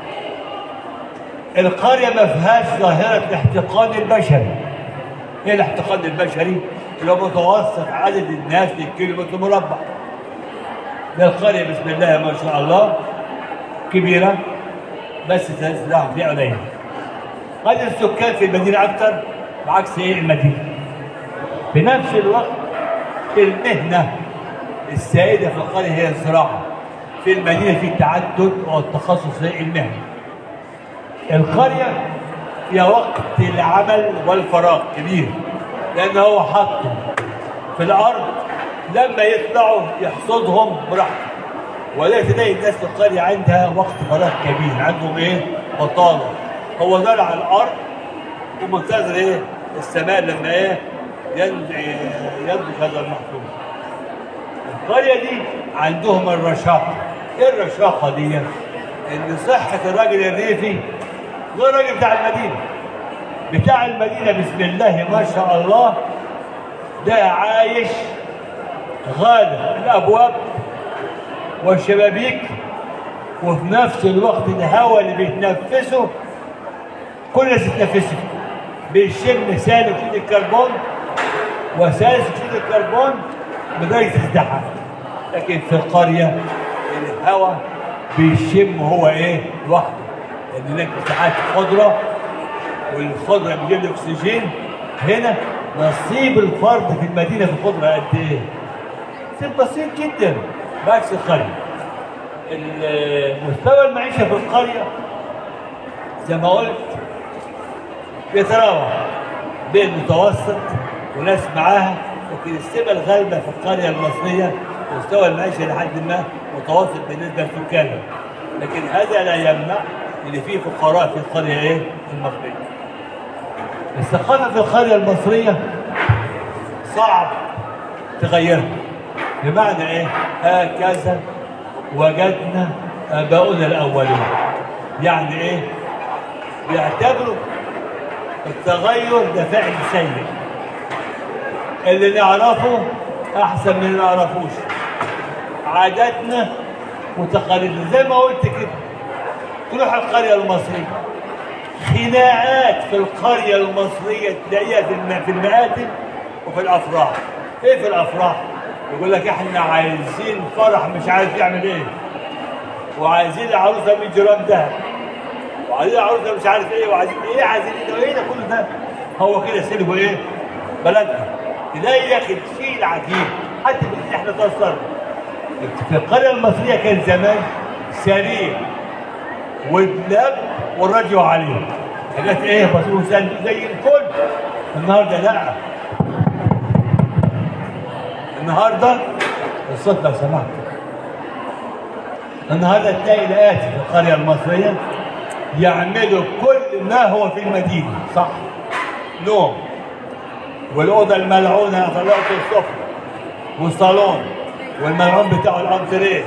القرية ما فيهاش ظاهرة الاحتقان البشري. إيه الاحتقان البشري؟ اللي هو متوسط عدد الناس للكيلو متر مربع. ده القرية بسم الله ما شاء الله كبيرة بس تزاحم فيها قليل. عدد السكان في المدينة أكثر بعكس إيه؟ المدينة. في نفس الوقت المهنة السائدة في القرية هي الزراعة. في المدينة في التعدد والتخصص المهني. القرية فيها وقت العمل والفراغ كبير لأن هو حطهم في الأرض لما يطلعوا يحصدهم براحته. ولذلك تلاقي الناس في القرية عندها وقت فراغ كبير، عندهم إيه؟ بطالة. هو زرع الأرض ومنتظر إيه؟ السماء لما إيه؟ ينضج هذا المحصول. القرية دي عندهم الرشاقة. ايه الرشاقة دي؟ ان صحة الراجل الريفي غير الراجل بتاع المدينة. بتاع المدينة بسم الله ما شاء الله ده عايش غالب الابواب والشبابيك، وفي نفس الوقت الهواء اللي بيتنفسه كل الناس بتتنفسه بيشم ثاني اكسيد الكربون وثالث اكسيد الكربون بدرجه ازدحام. لكن في القريه الهواء بيشم هو ايه لوحده، لان هناك مساحات خضره والخضره بتجيب الاكسجين. هنا نصيب الفرد في المدينه في الخضره قد ايه؟ نصيب بسيط جدا. بعكس القريه مستوى المعيشه في القريه زي ما قلت بيتراوح بين متوسط وناس معاها، لكن السمه الغالبه في القريه المصريه مستوى المعيشه لحد ما متوسط بالنسبه لسكانها، لكن هذا لا يمنع ان في فقراء في القريه ايه؟ المصريه. الثقافه في القريه المصريه صعب تغيرها. بمعنى ايه؟ هكذا وجدنا اباؤنا الاولين. يعني ايه؟ بيعتبروا التغير ده فعل سيء، اللي نعرفه احسن من اللي ما نعرفوش، عاداتنا وتقاليدنا. زي ما قلت كده تروح القريه المصريه خناقات في القريه المصريه تلاقيها في المآتم وفي الافراح. ايه في الافراح؟ يقول لك احنا عايزين فرح مش عارف يعمل ايه، وعايزين العروسه 100 جرام دهب، وعايزين العروسه مش عارف ايه، وعايزين ايه، عايزين ايه ده كله ده. هو كده سلبوا ايه؟ بلدنا. تلاقي يا اخي شيء عجيب حتى في احنا تاثرنا. في القريه المصريه كان زمان سرير والاب والراديو عليه حاجات ايه بسيطه زي الكل. النهارده لا، النهارده الصوت لو سمحت، النهارده تلاقي الآتي في القريه المصريه يعملوا كل ما هو في المدينه، صح؟ نوم، والاوضه الملعونه طلعت السفره، والصالون، والملعون بتاعه الانتريه،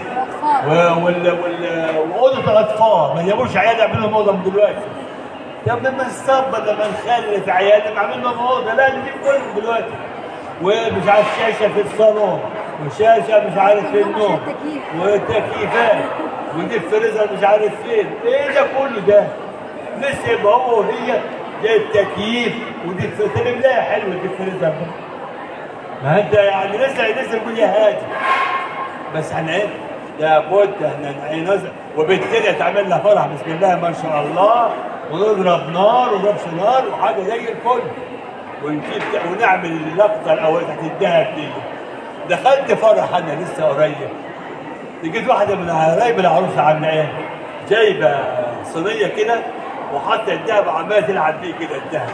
واوضه الاطفال. ما جابوش عيال يعملوا لهم اوضه من دلوقتي. طب لما نصبر لما نخلف عيال نعمل لهم اوضه، لا نجيب كله دلوقتي. ومش عارف شاشه في الصالون، وشاشه مش عارف في النوم، وتكييفات، ودي فريزر مش عارف فين. ايه ده كله ده؟ لسه يبقى هو وهي زي التكييف ودي فريزر. لا حلوه دي فريزر ده. ما انت يعني لسه تقول يا هادي. بس احنا ايه؟ لابد احنا نزل وبالتالي تعمل لها فرح بسم الله ما شاء الله، ونضرب نار ونضرب نار وحاجه زي الفل، ونجيب ونعمل اللقطه الاول تحت الدهب دي. دخلت فرح انا لسه قريب، لقيت واحده من قرايب العروسه عامله ايه؟ جايبه صينيه كده وحاطه الدهب وعماله تلعب بيه كده الدهب.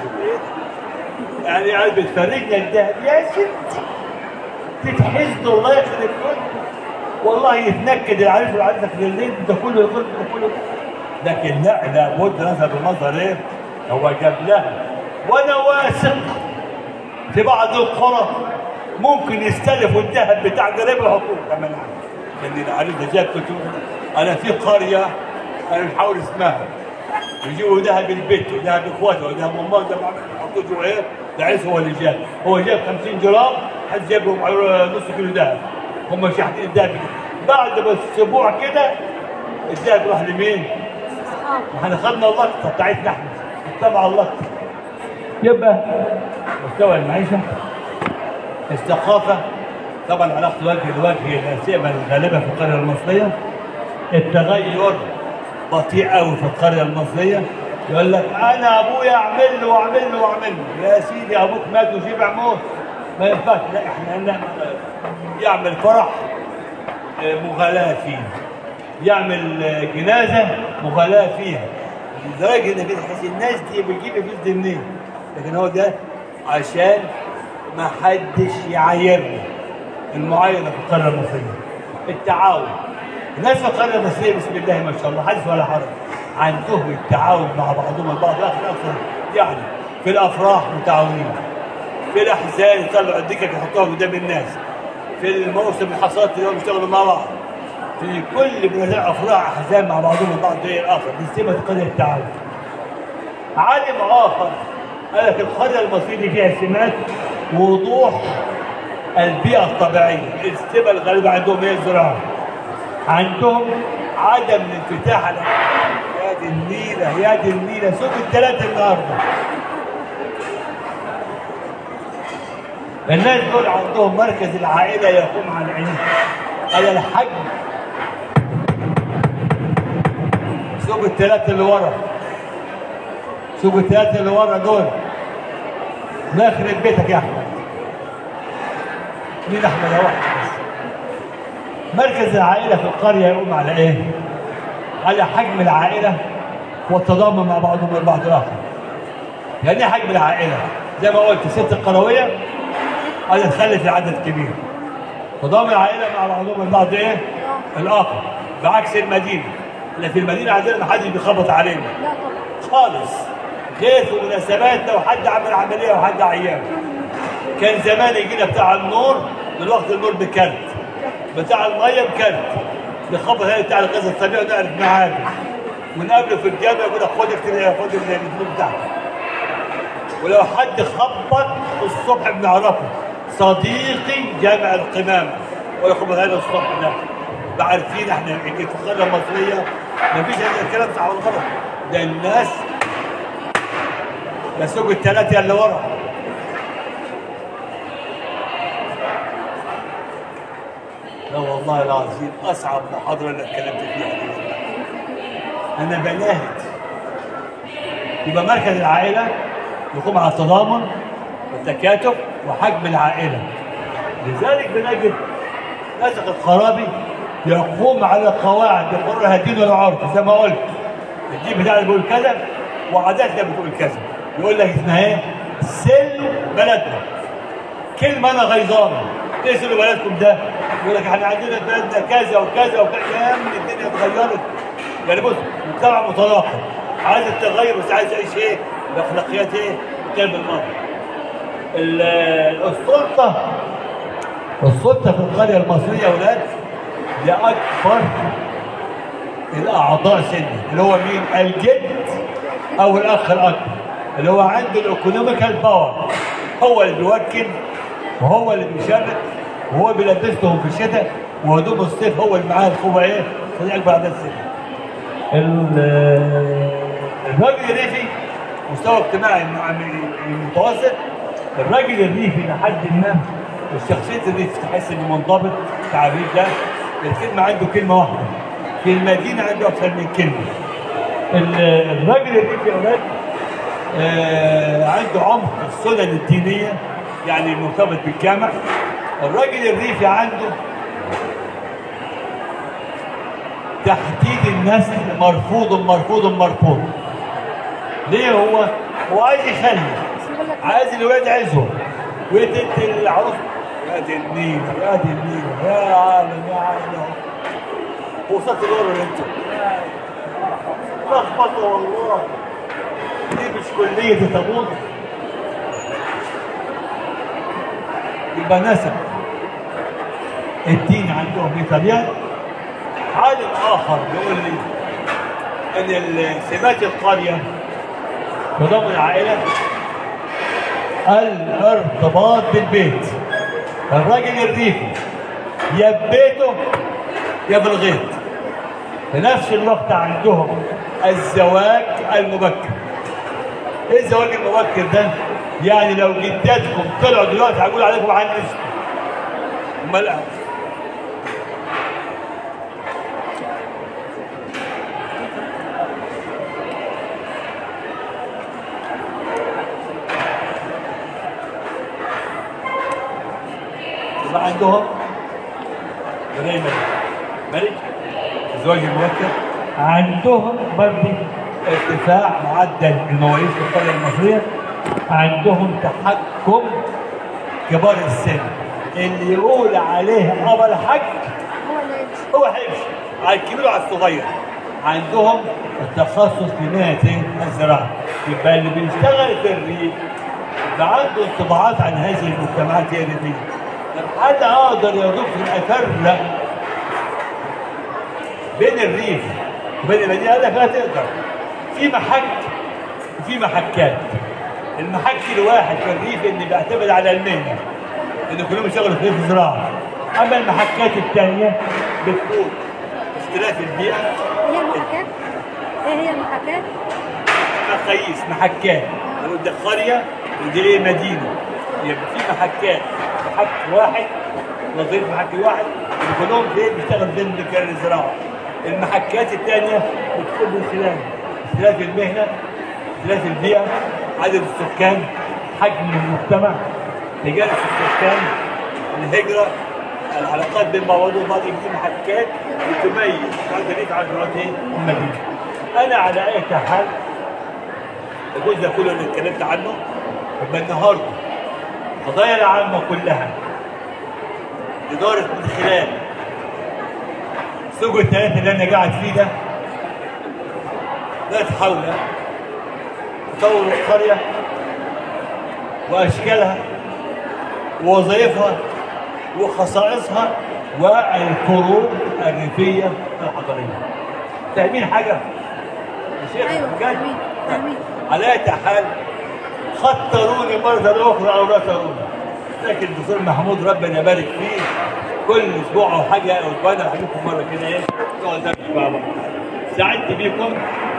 يعني قاعد بتفرجنا الدهب يا ستي تتحسد الله يخرب الكل. والله يتنكد العريس والعريسه في الليل ده كله يقول ده كله. لكن لا لابد نظر بالمظهر ايه؟ هو جاب لها. وانا واثق في بعض القرى ممكن يستلفوا الذهب بتاع قريب ويحطوه كمان عندي. لان العريس ده جاب كتب. انا في قريه انا مش هقول اسمها يجيبوا ذهب البيت وذهب اخواته وذهب امه ده يحطوه جوه ايه؟ العريس هو اللي جاب. هو جاب 50 جرام، حد جاب لهم نص كيلو ذهب. هم شاحنين الذهب بعد بس اسبوع كده الذهب يروح لمين؟ احنا خدنا اللقطه بتاعتنا احنا اتبع اللقطه. يبقى مستوى المعيشه، الثقافه، طبعا علاقه الوجه لوجه الاسئله الغالبه في القريه المصريه. التغير بطيء قوي في القريه المصريه. يقول لك انا ابويا اعمل له واعمل له واعمل له. يا سيدي ابوك مات وشبع موت ما ينفعش. لا احنا يعمل فرح مغالاة فيه، يعمل جنازة مغالاة فيها، لدرجة انك تحس الناس دي بتجيب فلوس دي منين؟ لكن هو ده عشان ما حدش يعايرنا. المعايرة في القرية المصرية، التعاون. الناس في القرية المصرية بسم الله ما شاء الله حدث ولا حرج، عندهم التعاون مع بعضهم البعض. اكثر يعني في الافراح متعاونين، في الاحزان يطلعوا الدكك يحطوها قدام الناس، في الموسم الحصاد اليوم يشتغلوا مع بعض، في كل مناسبات افراح احزان مع بعضهم البعض زي الاخر. دي سمه قريه التعاون. عالم اخر قال لك القريه المصريه فيها سمات وضوح البيئه الطبيعيه. السمه الغالبه عندهم هي الزراعه. عندهم عدم الانفتاح على يا دي النيله يا دي النيله. سوق الثلاثه النهارده الناس دول عندهم مركز العائله يقوم على العلم على الحجم. سوق الثلاثه اللي ورا، سوق الثلاثه اللي ورا دول الله يخرب بيتك يا احمد. مين احمد؟ واحد بس. مركز العائله في القريه يقوم على ايه؟ على حجم العائله والتضامن مع بعضهم البعض الاخر. يعني ايه حجم العائله؟ زي ما قلت ست القرويه عايزه تخلف عدد كبير. تضامن العائله مع بعضهم البعض ايه؟ الاخر. بعكس المدينه، اللي في المدينه عندنا ما حدش بيخبط علينا. لا طبعا. خالص. غير في مناسبات لو حد عمل عمليه وحد عيان. كان زمان يجينا بتاع النور، دلوقتي النور بكارت. بتاع الميه بكارت. نخبط هنا بتاع الغاز الطبيعي ونعرف ميعاده. ونقابله في الجامع يقول لك خد خد الفلوس بتاعتك. ولو حد خبط الصبح بنعرفه صديقي جامع القمامه ويخبط هذا الصبح ده. عارفين احنا في القاره المصريه مفيش هذا الكلام صح ولا غلط. ده الناس ده سوق الثلاثه اللي ورا. لا والله العظيم اصعب محاضره اللي اتكلمت فيها دي. انا بلاهت. يبقى مركز العائله يقوم على التضامن والتكاتف وحجم العائله. لذلك بنجد نسق الخرابي يقوم على قواعد يقررها الدين والعرف. زي ما قلت الدين بتاعنا بيقول كذا وعاداتنا بتقول كذا. يقول لك اسمها ايه؟ سلوا بلدنا. كلمه انا غيظانه. ايه سلوا بلدكم ده؟ يقول لك احنا عندنا بلدنا كذا وكذا وكذا. يا عم الدنيا اتغيرت. يعني بص مجتمع متناقض عايز التغير بس عايز يعيش ايه؟ باخلاقيات ايه؟ كلمه الماضي. السلطه في القريه المصريه يا اولاد لاكبر الاعضاء سنا اللي هو مين؟ الجد او الاخ الاكبر اللي هو عنده الايكونوميكال باور. هو اللي بيوكل وهو اللي بيشارك وهو بيلبسهم في الشتاء وهدوم الصيف. هو اللي معاه القوه ايه؟ صديق اكبر عدد سنه. الراجل الريفي مستوى اجتماعي متوسط. الراجل الريفي لحد ما الشخصيه الريف تحس انه منضبط. التعريف ده الكلمه عنده كلمه واحده. في المدينه عنده اكثر من كلمه. الراجل الريفي يا اولاد عنده عمق السنن الدينيه يعني مرتبط بالجامع. الراجل الريفي عنده تحديد النسل مرفوض. ليه؟ هو عايز يخلي عايز الولاد عايزهم ويدي العروس. يا دي النيل يا عالم وصلت الورا انت لخبطه والله. دي مش كليه تابوت. يبقى نسب الدين عندهم ليه طبيعه. عالم اخر بيقول لي ان سمات القريه تضمن العائله الارتباط بالبيت. الراجل الريفي يا ببيته يا بالغيط. في نفس الوقت عندهم الزواج المبكر. ايه الزواج المبكر ده؟ يعني لو جداتكم طلعوا دلوقتي هقول عليكم عن نفسكم. امال عندهم زي ملك الزواج المبكر. عندهم برضه ارتفاع معدل المواريث في القريه المصريه. عندهم تحكم كبار السن. اللي يقول عليه ابا الحج هو هيمشي على الكبير وعلى الصغير. عندهم التخصص في مهنه الزراعه. يبقى اللي بيشتغل في الريف يبقى عنده انطباعات عن هذه المجتمعات الريفيه. أنا أقدر يا دكتور أفرق بين الريف وبين المدينة. قال لك لا تقدر. في محك وفي محكات. المحك الواحد في الريف اللي بيعتمد على المهنة إن كلهم يشتغلوا في الزراعة. أما المحكات الثانية بتكون اختلاف البيئه. هي المحاكاة؟ ايه هي المحاكاة؟ مقاييس محكات، نقول ده قريه ودي ايه مدينه، يبقى في محكات، محك واحد وظيفه محك واحد اللي كلهم فين بيشتغل فين مكان الزراعه. المحكات الثانيه بتكون من خلال اختلاف المهنه، اختلاف البيئه، عدد السكان، حجم المجتمع، تجارب السكان، الهجره، العلاقات بين بعض وبعض، دي محكات بتميز تعرف عن المدينه. انا على اي حال الجزء ده كله اللي اتكلمت عنه يبقى النهارده القضايا العامه كلها اداره من خلال سوق الثلاثه اللي انا قاعد فيه ده ذات حول تطور القريه واشكالها ووظائفها وخصائصها والكروب الريفيه الحضريه. فاهمين حاجه؟ ايوه فاهمين. على اي حال خطروني مرة أخرى أو لا تروني، لكن الدكتور محمود ربنا يبارك فيه كل أسبوع أو حاجة أو أسبوعين أحكي لكم مرة كده إيه نقعد نمشي مع بعض. سعدت بيكم.